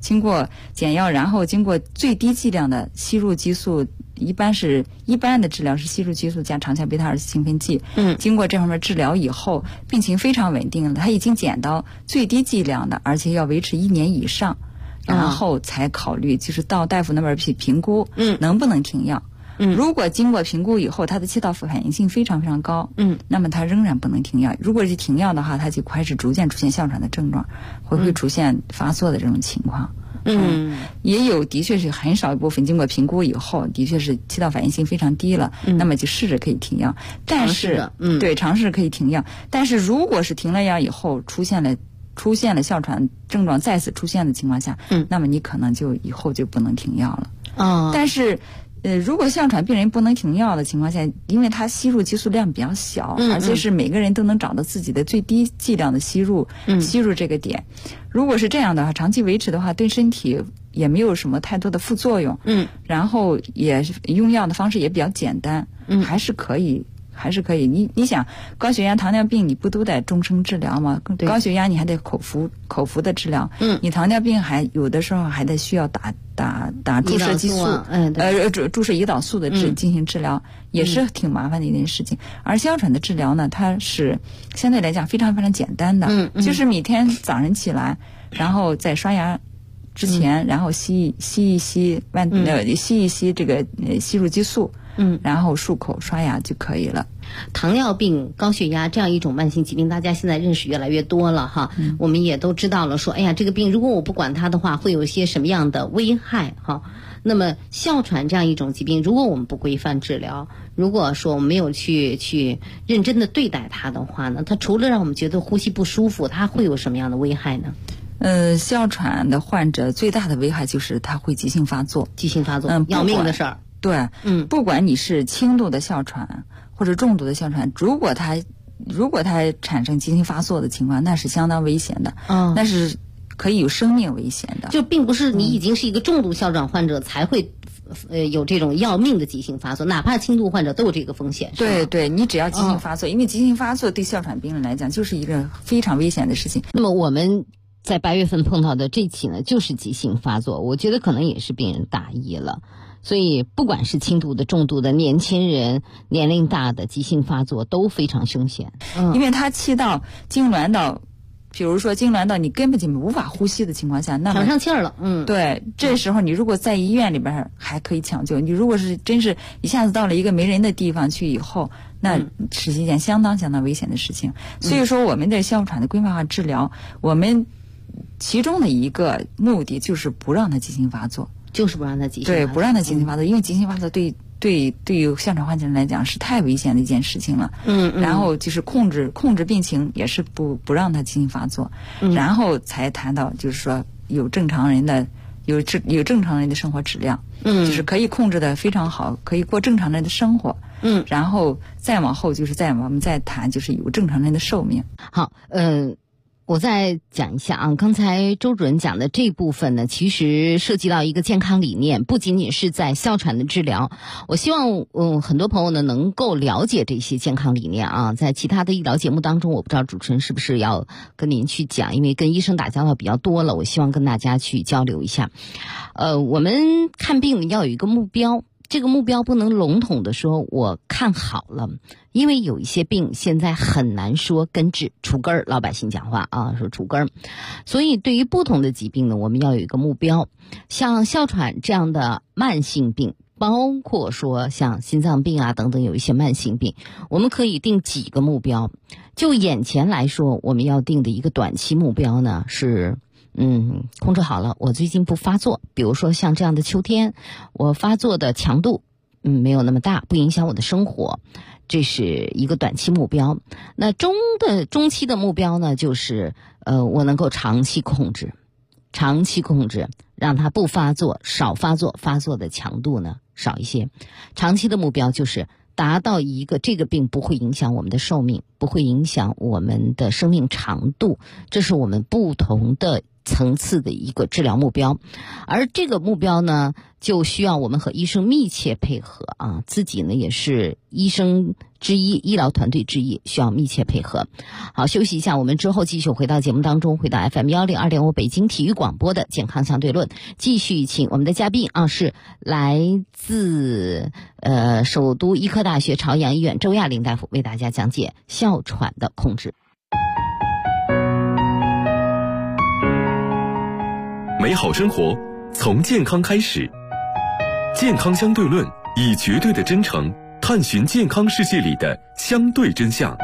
经过减药，然后经过最低剂量的吸入激素，一般的治疗是吸入激素加长效贝塔2兴奋剂。经过这方面治疗以后，病情非常稳定了，他已经减到最低剂量的，而且要维持1年以上，然后才考虑就是到大夫那边去评估，能不能停药。如果经过评估以后，它的气道反应性非常非常高，那么它仍然不能停药。如果是停药的话，它就开始逐渐出现哮喘的症状，会出现发作的这种情况。也有的确是很少一部分经过评估以后，的确是气道反应性非常低了，那么就试着可以停药。但是，对，尝试可以停药。但是如果是停了药以后出现了哮喘症状再次出现的情况下，那么你可能就以后就不能停药了。但是如果哮喘病人不能停药的情况下，因为他吸入激素量比较小，而且是每个人都能找到自己的最低剂量的吸入这个点，如果是这样的话，长期维持的话，对身体也没有什么太多的副作用，然后也用药的方式也比较简单，还是可以。你想高血压糖尿病你不都得终生治疗吗？高血压你还得口服的治疗，你糖尿病还有的时候还得需要打注射激素，注射胰岛素的进行治疗，也是挺麻烦的一件事情。而哮喘的治疗呢，它是相对来讲非常非常简单的，就是每天早上起来，然后在刷牙之前，然后吸一吸这个吸入激素，然后漱口刷牙就可以了。 糖尿病、高血压这样一种慢性疾病，大家现在认识越来越多了哈。我们也都知道了说，哎呀，这个病如果我不管它的话，会有一些什么样的危害哈。那么哮喘这样一种疾病，如果我们不规范治疗，如果说我们没有去认真的对待它的话呢，它除了让我们觉得呼吸不舒服，它会有什么样的危害呢？ 哮喘的患者最大的危害就是他会急性发作， 要命的事儿。 对，不管你是轻度的哮喘或者重度的哮喘，如果它产生急性发作的情况，那是相当危险的，那是可以有生命危险的。 就并不是你已经是一个重度哮喘患者才会有这种要命的急性发作，哪怕轻度患者都有这个风险。 对，你只要急性发作，因为急性发作对哮喘病人来讲就是一个非常危险的事情。 那么我们在8月份碰到的这起呢，就是急性发作，我觉得可能也是病人大意了。所以不管是轻度的、重度的，年轻人、年龄大的急性发作都非常凶险。 因为它气道痉挛到，比如说痉挛到你根本就无法呼吸的情况下，那么喘上气儿了。 对，这时候你如果在医院里边还可以抢救，你如果是真是一下子到了一个没人的地方去以后，那是一件相当危险的事情。所以说我们的哮喘的规范化治疗，我们其中的一个目的就是不让它急性发作。 就是不让它急性发作。 对，不让它急性发作，因为急性发作对于哮喘患者来讲是太危险的一件事情了。然后就是控制病情也是不让它急性发作，然后才谈到就是说有正常人的生活质量，就是可以控制的非常好，可以过正常人的生活。然后再往后就是我们再谈就是有正常人的寿命。 好，我再讲一下啊，刚才周主任讲的这部分呢，其实涉及到一个健康理念，不仅仅是在哮喘的治疗。我希望很多朋友呢能够了解这些健康理念啊，在其他的医疗节目当中，我不知道主持人是不是要跟您去讲，因为跟医生打交道比较多了，我希望跟大家去交流一下。我们看病要有一个目标。这个目标不能笼统的说我看好了，因为有一些病现在很难说根治除根儿，老百姓讲话啊说除根儿。所以对于不同的疾病呢，我们要有一个目标。像哮喘这样的慢性病，包括说像心脏病啊等等有一些慢性病，我们可以定几个目标。就眼前来说，我们要定的一个短期目标呢是控制好了，我最近不发作。比如说像这样的秋天，我发作的强度没有那么大，不影响我的生活，这是一个短期目标。那中期的目标呢，就是我能够长期控制，让它不发作，少发作，发作的强度呢少一些。长期的目标就是达到一个这个病不会影响我们的寿命，不会影响我们的生命长度，这是我们不同的层次的一个治疗目标，而这个目标呢，就需要我们和医生密切配合啊，自己呢也是医生之一，医疗团队之一，需要密切配合。好，休息一下，我们之后继续回到节目当中，回到 FM102.5 北京体育广播的健康相对论，继续请我们的嘉宾啊，是来自首都医科大学朝阳医院周亚玲大夫为大家讲解哮喘的控制。 美好生活从健康开始，健康相对论以绝对的真诚探寻健康世界里的相对真相。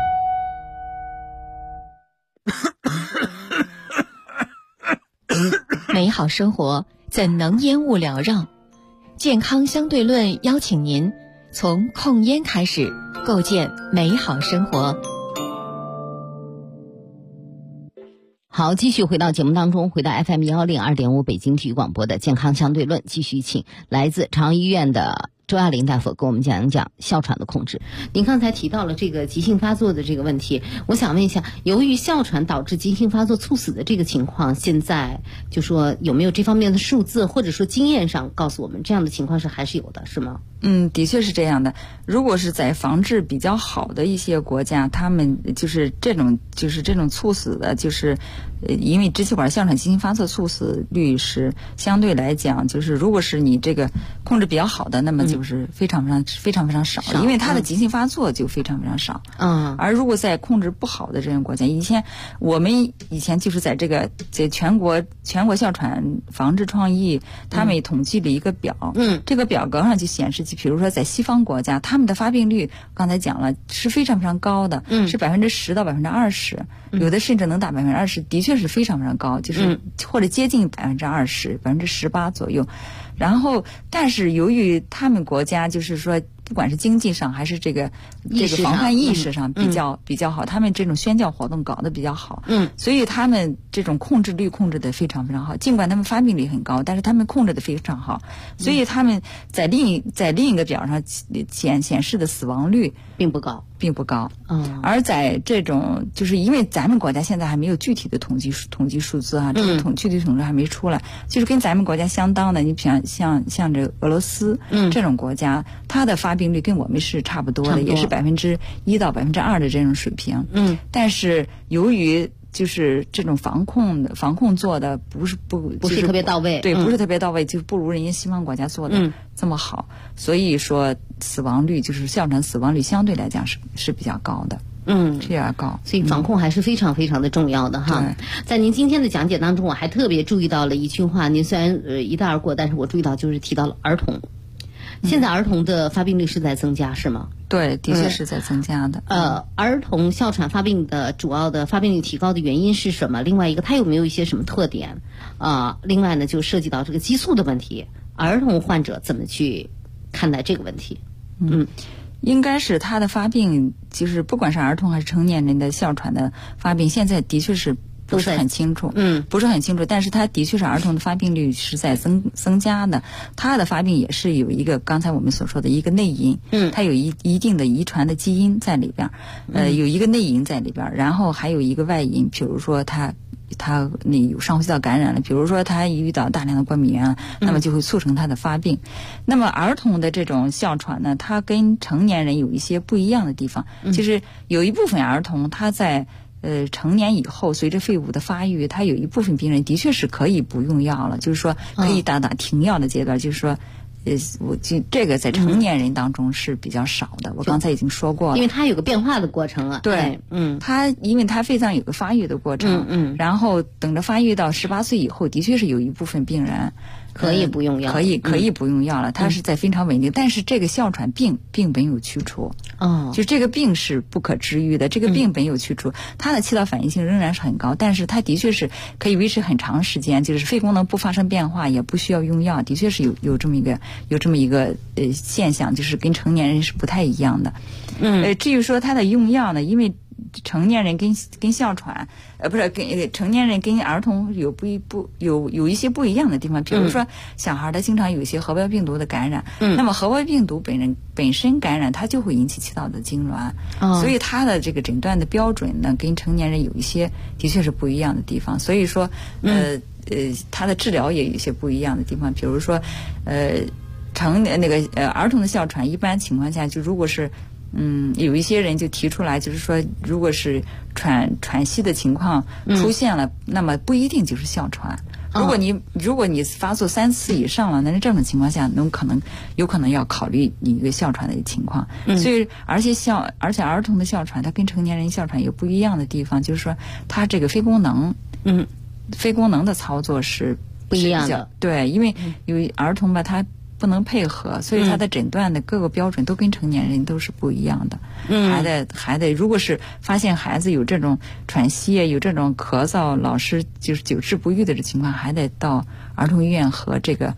美好生活怎能烟雾缭绕？健康相对论邀请您从控烟开始，构建美好生活。 好，继续回到节目当中，回到 FM102.5 北京体育广播的健康相对论，继续请来自朝阳医院的周亚玲大夫给我们讲一讲哮喘的控制。您刚才提到了这个急性发作的这个问题，我想问一下，由于哮喘导致急性发作猝死的这个情况，现在就说有没有这方面的数字，或者说经验上告诉我们这样的情况是还是有的，是吗？ 的确是这样的。如果是在防治比较好的一些国家，他们就是这种猝死的，就是因为支气管哮喘急性发作猝死率是相对来讲，就是如果是你这个控制比较好的，那么就是非常少，因为它的急性发作就非常少。而如果在控制不好的这种国家，我们以前就是在全国哮喘防治创意，他们也统计了一个表，这个表格上就显示，比如说在西方国家，他们的发病率刚才讲了是非常高的，是10%到20%，有的甚至能达20%，的确是非常高，就是或者接近20%，18%左右。然后，但是由于他们国家就是说，不管是经济上还是这个防范意识上比较好，他们这种宣教活动搞得比较好，所以他们这种控制率控制得非常好。尽管他们发病率很高，但是他们控制得非常好，所以他们在另一个表上显示的死亡率并不高。而在这种就是因为咱们国家现在还没有具体的统计数字啊，这种具体统计还没出来，就是跟咱们国家相当的，你比如像这俄罗斯这种国家，它的发病率跟我们是差不多的，也是1%到2%的这种水平。但是由于就是这种防控做的不是特别到位， 对，不是特别到位，就不如人家西方国家做的这么好，所以说死亡率就是哮喘死亡率相对来讲是比较高的。是有点高， 所以防控还是非常的重要的哈。在您今天的讲解当中，我还特别注意到了一句话，您虽然一带而过，但是我注意到就是提到了儿童。现在儿童的发病率是在增加，是吗？ 对，的确是在增加的。 儿童哮喘发病的主要的发病率提高的原因是什么？另外一个，它有没有一些什么特点？另外呢，就涉及到这个激素的问题，儿童患者怎么去看待这个问题？ 应该是他的发病，就是不管是儿童还是成年人的哮喘的发病，现在的确是不是很清楚，不是很清楚，但是它的确是儿童的发病率是在增加的，它的发病也是有一个刚才我们所说的一个内因，它有一定的遗传的基因在里边，有一个内因在里边，然后还有一个外因，比如说他那有上呼吸道感染了，比如说他遇到大量的过敏源，那么就会促成他的发病。那么儿童的这种哮喘呢，它跟成年人有一些不一样的地方，就是有一部分儿童他在成年以后，随着肺部的发育，他有一部分病人的确是可以不用药了，就是说可以打停药的阶段，就是说。这个在成年人当中是比较少的，我刚才已经说过了， 因为它有个变化的过程啊。 对，因为它肺脏有个发育的过程，然后等着发育到18岁以后，的确是有一部分病人可以不用药， 可以不用药了，它是在非常稳定，但是这个哮喘并没有去除，就这个病是不可治愈的，这个病没有去除，它的气道反应性仍然是很高，但是它的确是可以维持很长时间，就是肺功能不发生变化，也不需要用药，的确是有这么一个现象，就是跟成年人是不太一样的。至于说它的用药呢，因为成年人跟哮喘，不是跟成年人跟儿童有一些不一样的地方。比如说，小孩他经常有一些核胞病毒的感染，那么核胞病毒本身感染，它就会引起气道的痉挛，所以它的这个诊断的标准呢，跟成年人有一些的确是不一样的地方。所以说，它的治疗也有一些不一样的地方。比如说，儿童的哮喘，一般情况下就如果是有一些人就提出来，就是说，如果是喘息的情况出现了，那么不一定就是哮喘。如果你发作3次以上了，那这种情况下，有可能要考虑你一个哮喘的情况。所以，而且儿童的哮喘，它跟成年人哮喘有不一样的地方，就是说，它这个非功能的操作是不一样的。 对，因为有儿童吧，他不能配合，所以他的诊断的各个标准都跟成年人都是不一样的。还得，如果是发现孩子有这种喘息，有这种咳嗽，老是就是久治不愈的这情况，还得到儿童医院和这个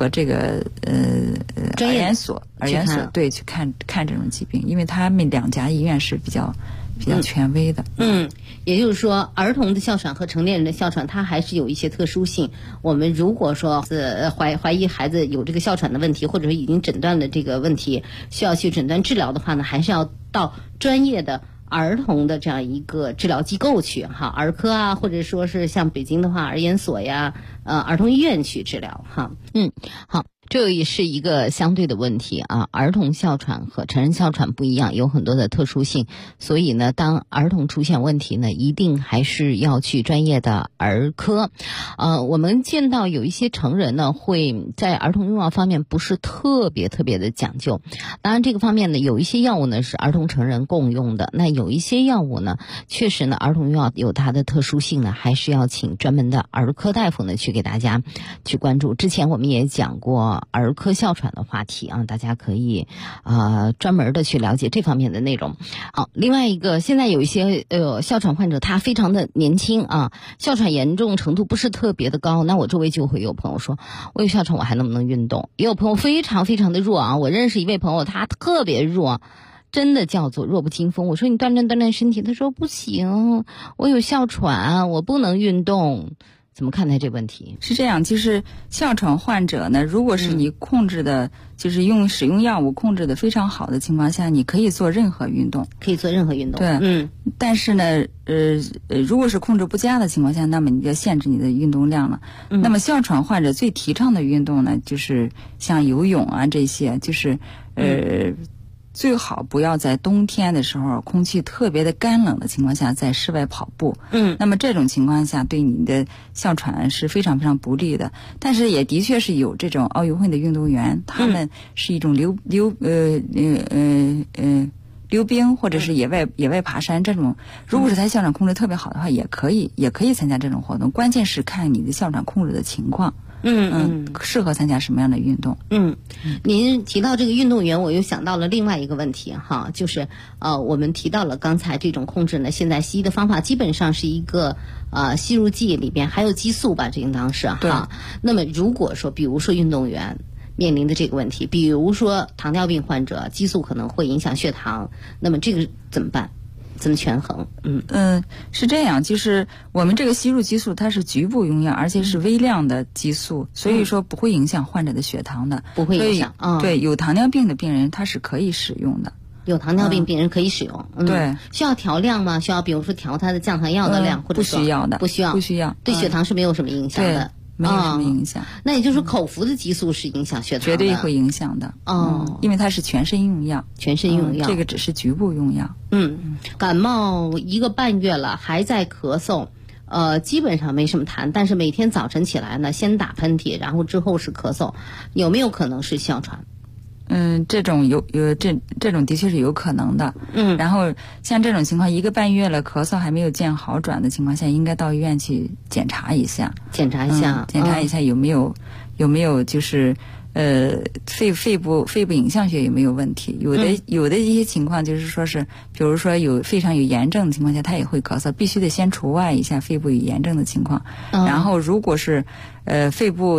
儿研所对去看这种疾病，因为他们2家医院是比较权威的。 也就是说，儿童的哮喘和成年人的哮喘，它还是有一些特殊性。我们如果说怀疑孩子有这个哮喘的问题，或者是已经诊断了这个问题，需要去诊断治疗的话呢，还是要到专业的儿童的这样一个治疗机构去哈，儿科啊，或者说是像北京的话，儿研所呀，儿童医院去治疗哈。好。这也是一个相对的问题啊，儿童哮喘和成人哮喘不一样，有很多的特殊性，所以呢，当儿童出现问题呢，一定还是要去专业的儿科。我们见到有一些成人呢，会在儿童用药方面不是特别的讲究。当然，这个方面呢，有一些药物呢是儿童成人共用的，那有一些药物呢，确实呢，儿童用药有它的特殊性呢，还是要请专门的儿科大夫呢去给大家去关注。之前我们也讲过儿科哮喘的话题啊，大家可以专门的去了解这方面的内容。好，另外一个，现在有一些哮喘患者他非常的年轻啊，哮喘严重程度不是特别的高，那我周围就会有朋友说，我有哮喘我还能不能运动？也有朋友非常的弱啊，我认识一位朋友他特别弱，真的叫做弱不禁风。我说你锻炼身体，他说不行，我有哮喘，我不能运动。怎么看待这个问题？ 是这样，就是哮喘患者呢，如果是你控制的，就是使用药物控制的非常好的情况下，你可以做任何运动。对，但是呢，如果是控制不佳的情况下，那么你就要限制你的运动量了。那么哮喘患者最提倡的运动呢，就是像游泳啊这些，就是最好不要在冬天的时候空气特别的干冷的情况下在室外跑步。那么这种情况下对你的哮喘是非常不利的。但是也的确是有这种奥运会的运动员，他们是一种溜冰或者是野外爬山这种，如果是他哮喘控制特别好的话，也可以参加这种活动。关键是看你的哮喘控制的情况。适合参加什么样的运动？ 您提到这个运动员，我又想到了另外一个问题哈，就是我们提到了刚才这种控制呢，现在西医的方法基本上是一个吸入剂里边还有激素吧，这应当是哈。那么如果说，比如说运动员面临的这个问题，比如说糖尿病患者，激素可能会影响血糖，那么这个怎么办？怎么权衡？ 是这样，就是我们这个吸入激素它是局部用药，而且是微量的激素，所以说不会影响患者的血糖的， 不会影响。 对，有糖尿病的病人他是可以使用的。 有糖尿病病人可以使用。 对， 需要调量吗？需要比如说调他的降糖药的量，或者不需要的， 不需要，对血糖是没有什么影响的。 没有什么影响。 那也就是说，口服的激素是影响血糖的， 绝对会影响的。因为它是全身用药，这个只是局部用药。 感冒1个半月了，还在咳嗽，基本上没什么痰，但是每天早晨起来呢，先打喷嚏，然后之后是咳嗽，有没有可能是哮喘？ 这种这种的确是有可能的。然后像这种情况1个半月了，咳嗽还没有见好转的情况下，应该到医院去检查一下有没有就是肺部影像学有没有问题。有的一些情况就是说是，比如说非常有炎症的情况下，他也会咳嗽，必须得先除外一下肺部有炎症的情况。然后如果是肺部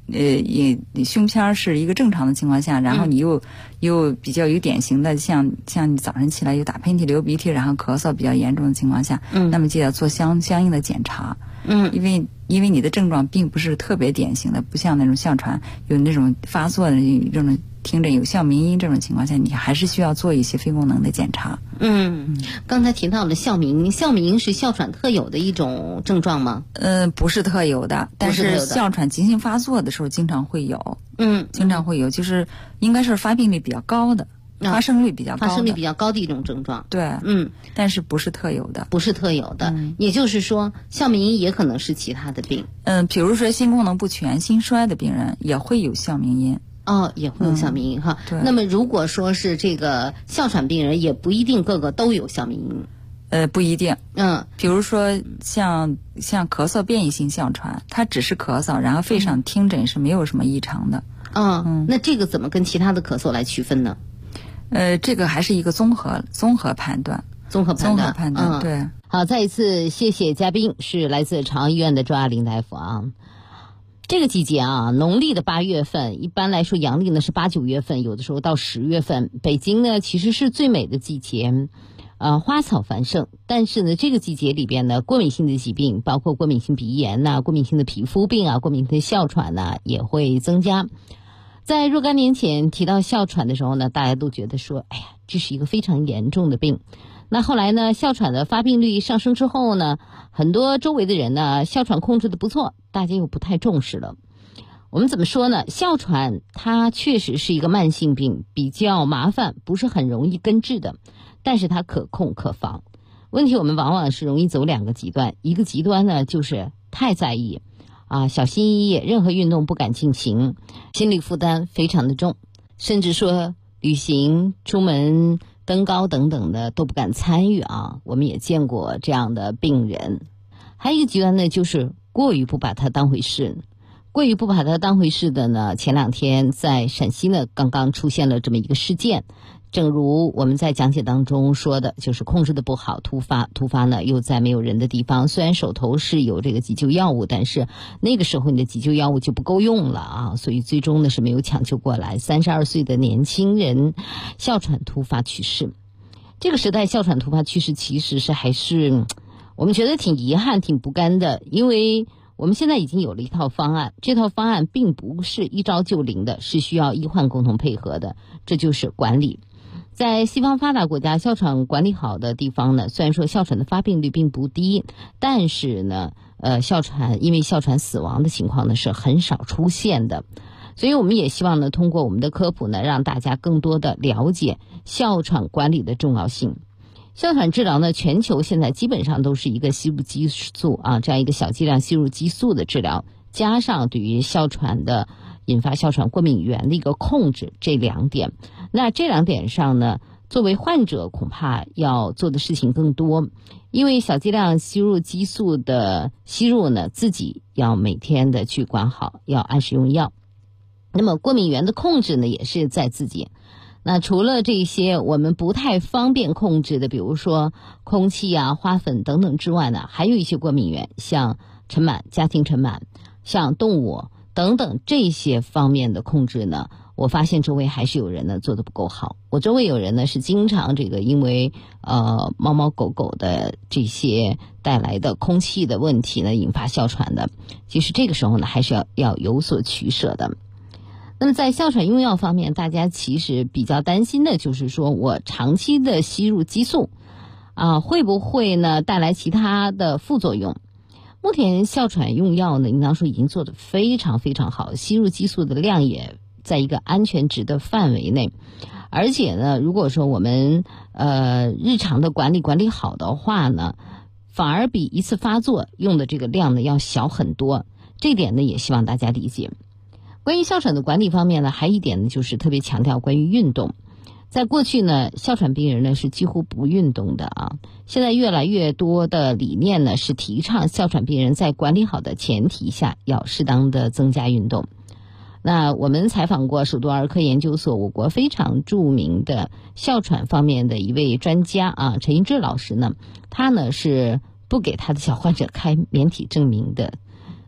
胸片是一个正常的情况下，然后你又比较有典型的像你早上起来有打喷嚏、流鼻涕，然后咳嗽比较严重的情况下，那么就要做相应的检查。因为你的症状并不是特别典型的，不像那种哮喘有那种发作的这种听着有哮鸣音这种情况下，你还是需要做一些非功能的检查。 刚才提到了哮鸣是哮喘特有的一种症状吗？ 不是特有的，但是哮喘急性发作的时候经常会有。经常会有，就是应该是发病率比较高的。发生率比较高的一种症状， 对，但是不是特有的， 也就是说，哮鸣音也可能是其他的病， 比如说心功能不全、心衰的病人也会有哮鸣音， 也会有哮鸣音哈。 对， 那么如果说是这个哮喘病人，也不一定个个都有哮鸣音， 不一定，比如说像咳嗽变异性哮喘，它只是咳嗽，然后肺上听诊是没有什么异常的， 那这个怎么跟其他的咳嗽来区分呢？ 这个还是一个综合判断，对。 好，再一次谢谢嘉宾，是来自朝阳医院的周亚玲大夫啊。这个季节啊，农历的8月份，一般来说阳历呢是8、9月份，有的时候到10月份。北京呢其实是最美的季节，花草繁盛，但是呢这个季节里边呢，过敏性的疾病，包括过敏性鼻炎呐、过敏性的皮肤病啊、过敏性的哮喘呐，也会增加。在若干年前提到哮喘的时候呢，大家都觉得说，哎呀，这是一个非常严重的病。那后来呢，哮喘的发病率上升之后呢，很多周围的人呢，哮喘控制的不错，大家又不太重视了。我们怎么说呢？哮喘它确实是一个慢性病，比较麻烦，不是很容易根治的，但是它可控可防。问题我们往往是容易走2个极端，一个极端呢就是太在意。小心翼翼，任何运动不敢进行，心理负担非常的重，甚至说旅行、出门、登高等等的都不敢参与啊。我们也见过这样的病人。还有一个极端呢，就是过于不把它当回事。过于不把它当回事的呢，前2天在陕西呢刚刚出现了这么一个事件。正如我们在讲解当中说的，就是控制的不好，突发呢又在没有人的地方，虽然手头是有这个急救药物，但是那个时候你的急救药物就不够用了啊，所以最终呢是没有抢救过来。32岁的年轻人哮喘突发去世。这个时代哮喘突发去世其实是还是我们觉得挺遗憾、挺不甘的，因为我们现在已经有了一套方案，这套方案并不是一招就灵的，是需要医患共同配合的，这就是管理。在西方发达国家，哮喘管理好的地方呢，虽然说哮喘的发病率并不低，但是呢，因为哮喘死亡的情况呢是很少出现的。所以我们也希望呢，通过我们的科普呢，让大家更多的了解哮喘管理的重要性。哮喘治疗呢，全球现在基本上都是一个吸入激素这样一个小剂量吸入激素的治疗，加上对于哮喘的引发哮喘过敏源的一个控制，这2点。那这2点上呢，作为患者恐怕要做的事情更多，因为小剂量吸入激素的吸入呢，自己要每天的去管好，要按时用药。那么过敏源的控制呢，也是在自己。那除了这些我们不太方便控制的，比如说空气花粉等等之外呢，还有一些过敏源，像尘螨、家庭尘螨，像动物等等这些方面的控制呢，我发现周围还是有人呢做得不够好。我周围有人呢是经常因为猫猫狗狗的这些带来的空气的问题呢引发哮喘的。其实这个时候呢还是要有所取舍的。那么在哮喘用药方面，大家其实比较担心的就是说，我长期的吸入激素会不会呢带来其他的副作用？目前哮喘用药呢，应当说已经做得非常非常好，吸入激素的量也在一个安全值的范围内，而且呢，如果说我们日常的管理好的话呢，反而比一次发作用的这个量呢要小很多，这点呢也希望大家理解。关于哮喘的管理方面呢，还有一点呢就是特别强调关于运动。在过去呢，哮喘病人呢是几乎不运动的现在越来越多的理念呢是提倡哮喘病人在管理好的前提下要适当的增加运动。那我们采访过首都儿科研究所我国非常著名的哮喘方面的一位专家陈一志老师呢，他呢是不给他的小患者开免体证明的。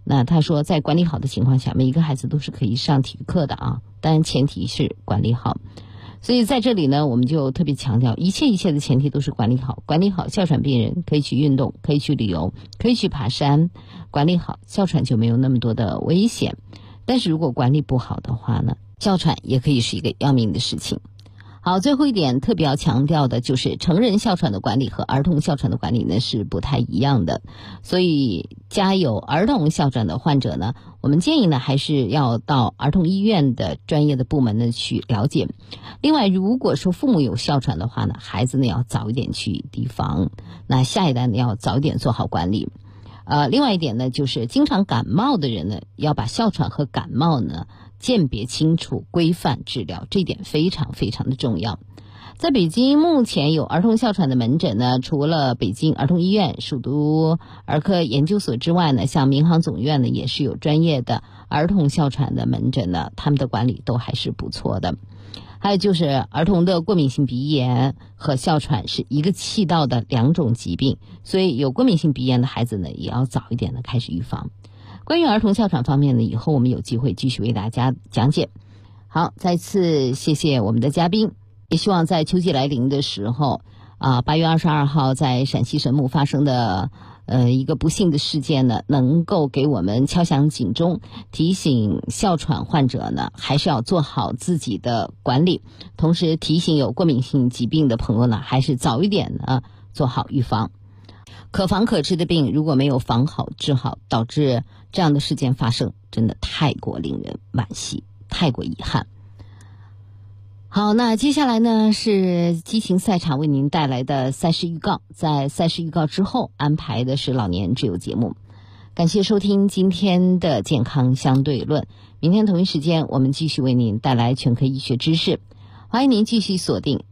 那他说，在管理好的情况下，每一个孩子都是可以上体育课的啊，当然前提是管理好。所以在这里呢，我们就特别强调，一切的前提都是管理好。管理好，哮喘病人可以去运动，可以去旅游，可以去爬山。管理好，哮喘就没有那么多的危险。但是如果管理不好的话呢，哮喘也可以是一个要命的事情。好，最后一点特别要强调的就是成人哮喘的管理和儿童哮喘的管理呢是不太一样的，所以家有儿童哮喘的患者呢，我们建议呢还是要到儿童医院的专业的部门呢去了解。另外，如果说父母有哮喘的话呢，孩子呢要早一点去提防，那下一代呢要早一点做好管理。另外一点呢，就是经常感冒的人呢，要把哮喘和感冒呢鉴别清楚，规范治疗，这一点非常非常的重要。在北京目前有儿童哮喘的门诊呢，除了北京儿童医院首都儿科研究所之外呢，像民航总院呢也是有专业的儿童哮喘的门诊呢，他们的管理都还是不错的。还有就是儿童的过敏性鼻炎和哮喘是一个气道的两种疾病，所以有过敏性鼻炎的孩子呢，也要早一点的开始预防。关于儿童哮喘方面呢，以后我们有机会继续为大家讲解。好，再次谢谢我们的嘉宾，也希望在秋季来临的时候8月22号在陕西神木发生的一个不幸的事件呢，能够给我们敲响警钟，提醒哮喘患者呢还是要做好自己的管理，同时提醒有过敏性疾病的朋友呢，还是早一点呢做好预防。可防可治的病如果没有防好治好，导致这样的事件发生，真的太过令人惋惜，太过遗憾。好，那接下来呢是激情赛场为您带来的赛事预告，在赛事预告之后安排的是老年之友节目。感谢收听今天的健康相对论，明天同一时间我们继续为您带来全科医学知识，欢迎您继续锁定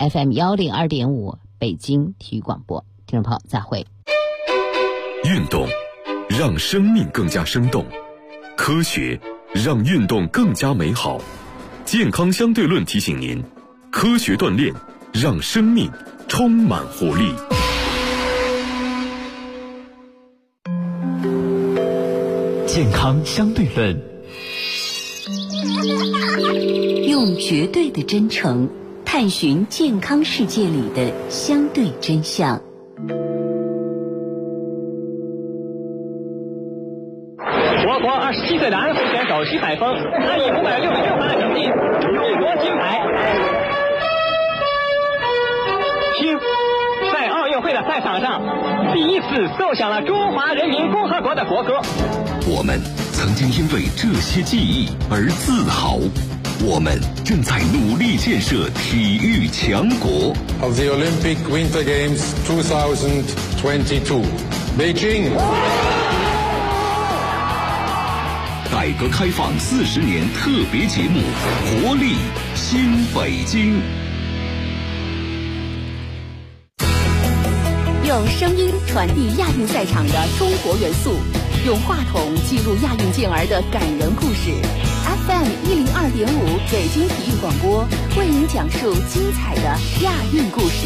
FM102.5 北京体育广播。听众朋友再会。 运动让生命更加生动，科学让运动更加美好。健康相对论提醒您，科学锻炼让生命充满活力。 健康相对论， 用绝对的真诚探寻健康世界里的相对真相。 我国27岁的安徽选手徐海峰，他以566分的成绩勇夺金牌。听，在奥运会的赛场上，第一次奏响了中华人民共和国的国歌。 我们曾经因为这些记忆而自豪，我们正在努力建设体育强国。 Of the Olympic Winter Games 2022, Beijing。 改革开放40年特别节目《活力新北京》， 用声音传递亚运赛场的中国元素，用话筒记录亚运健儿的感人故事。FM 102.5北京体育广播为您讲述精彩的亚运故事。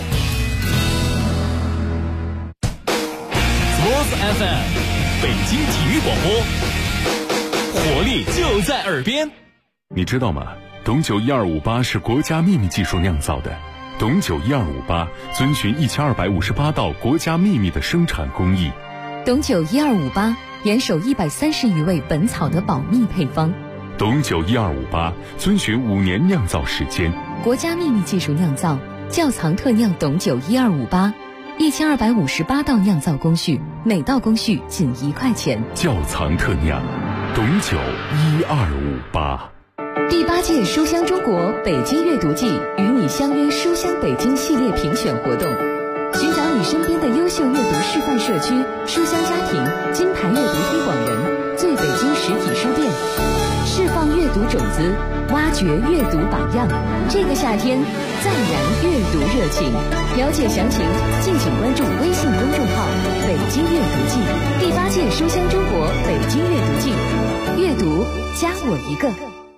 Sports FM 北京体育广播。活力就在耳边。 你知道吗？董酒1258是国家秘密技术酿造的。董酒1258遵循1258道国家秘密的生产工艺。 董酒1258严守130余味本草的保密配方。 董酒1258遵循5年酿造时间。 国家秘密技术酿造，窖藏特酿董酒1258，1258道酿造工序，每道工序仅1块钱。 窖藏特酿。董酒1258。 第8届书香中国北京阅读季与你相约书香北京系列评选活动，寻找你身边的优秀阅读示范社区、书香家庭、金牌阅读推广人、最北京实体书店，释放阅读种子，挖掘阅读榜样。这个夏天再燃阅读热情。了解详情，敬请关注微信公众号“北京阅读季”。第8届书香中国北京阅读季，阅读加我一个。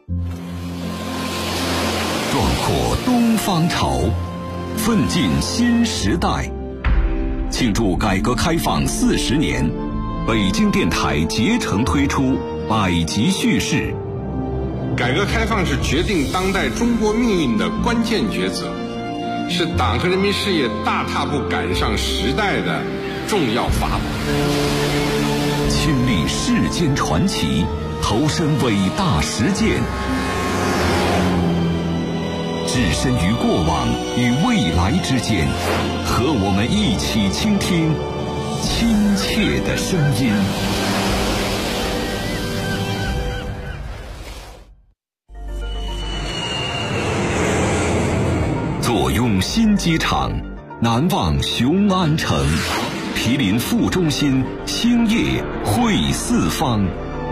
壮阔东方潮，奋进新时代。庆祝改革开放40年， 北京电台竭诚推出百集叙事。 改革开放是决定当代中国命运的关键抉择，是党和人民事业大踏步赶上时代的重要法宝。 亲历世间传奇，投身伟大实践，置身于过往与未来之间，和我们一起倾听亲切的声音。坐拥新机场，难忘雄安城，毗邻副中心，兴业汇四方。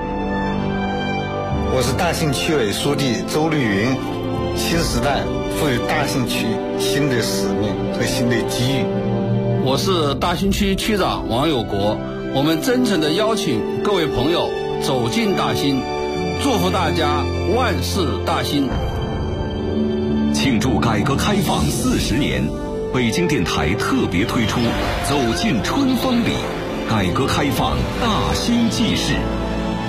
我是大兴区委书记周绿云。新时代赋予大兴区新的使命和新的机遇。 我是大兴区区长王有国。我们真诚地邀请各位朋友走进大兴，祝福大家万事大兴。 庆祝改革开放40年，北京电台特别推出《走进春风里》，改革开放大兴纪事。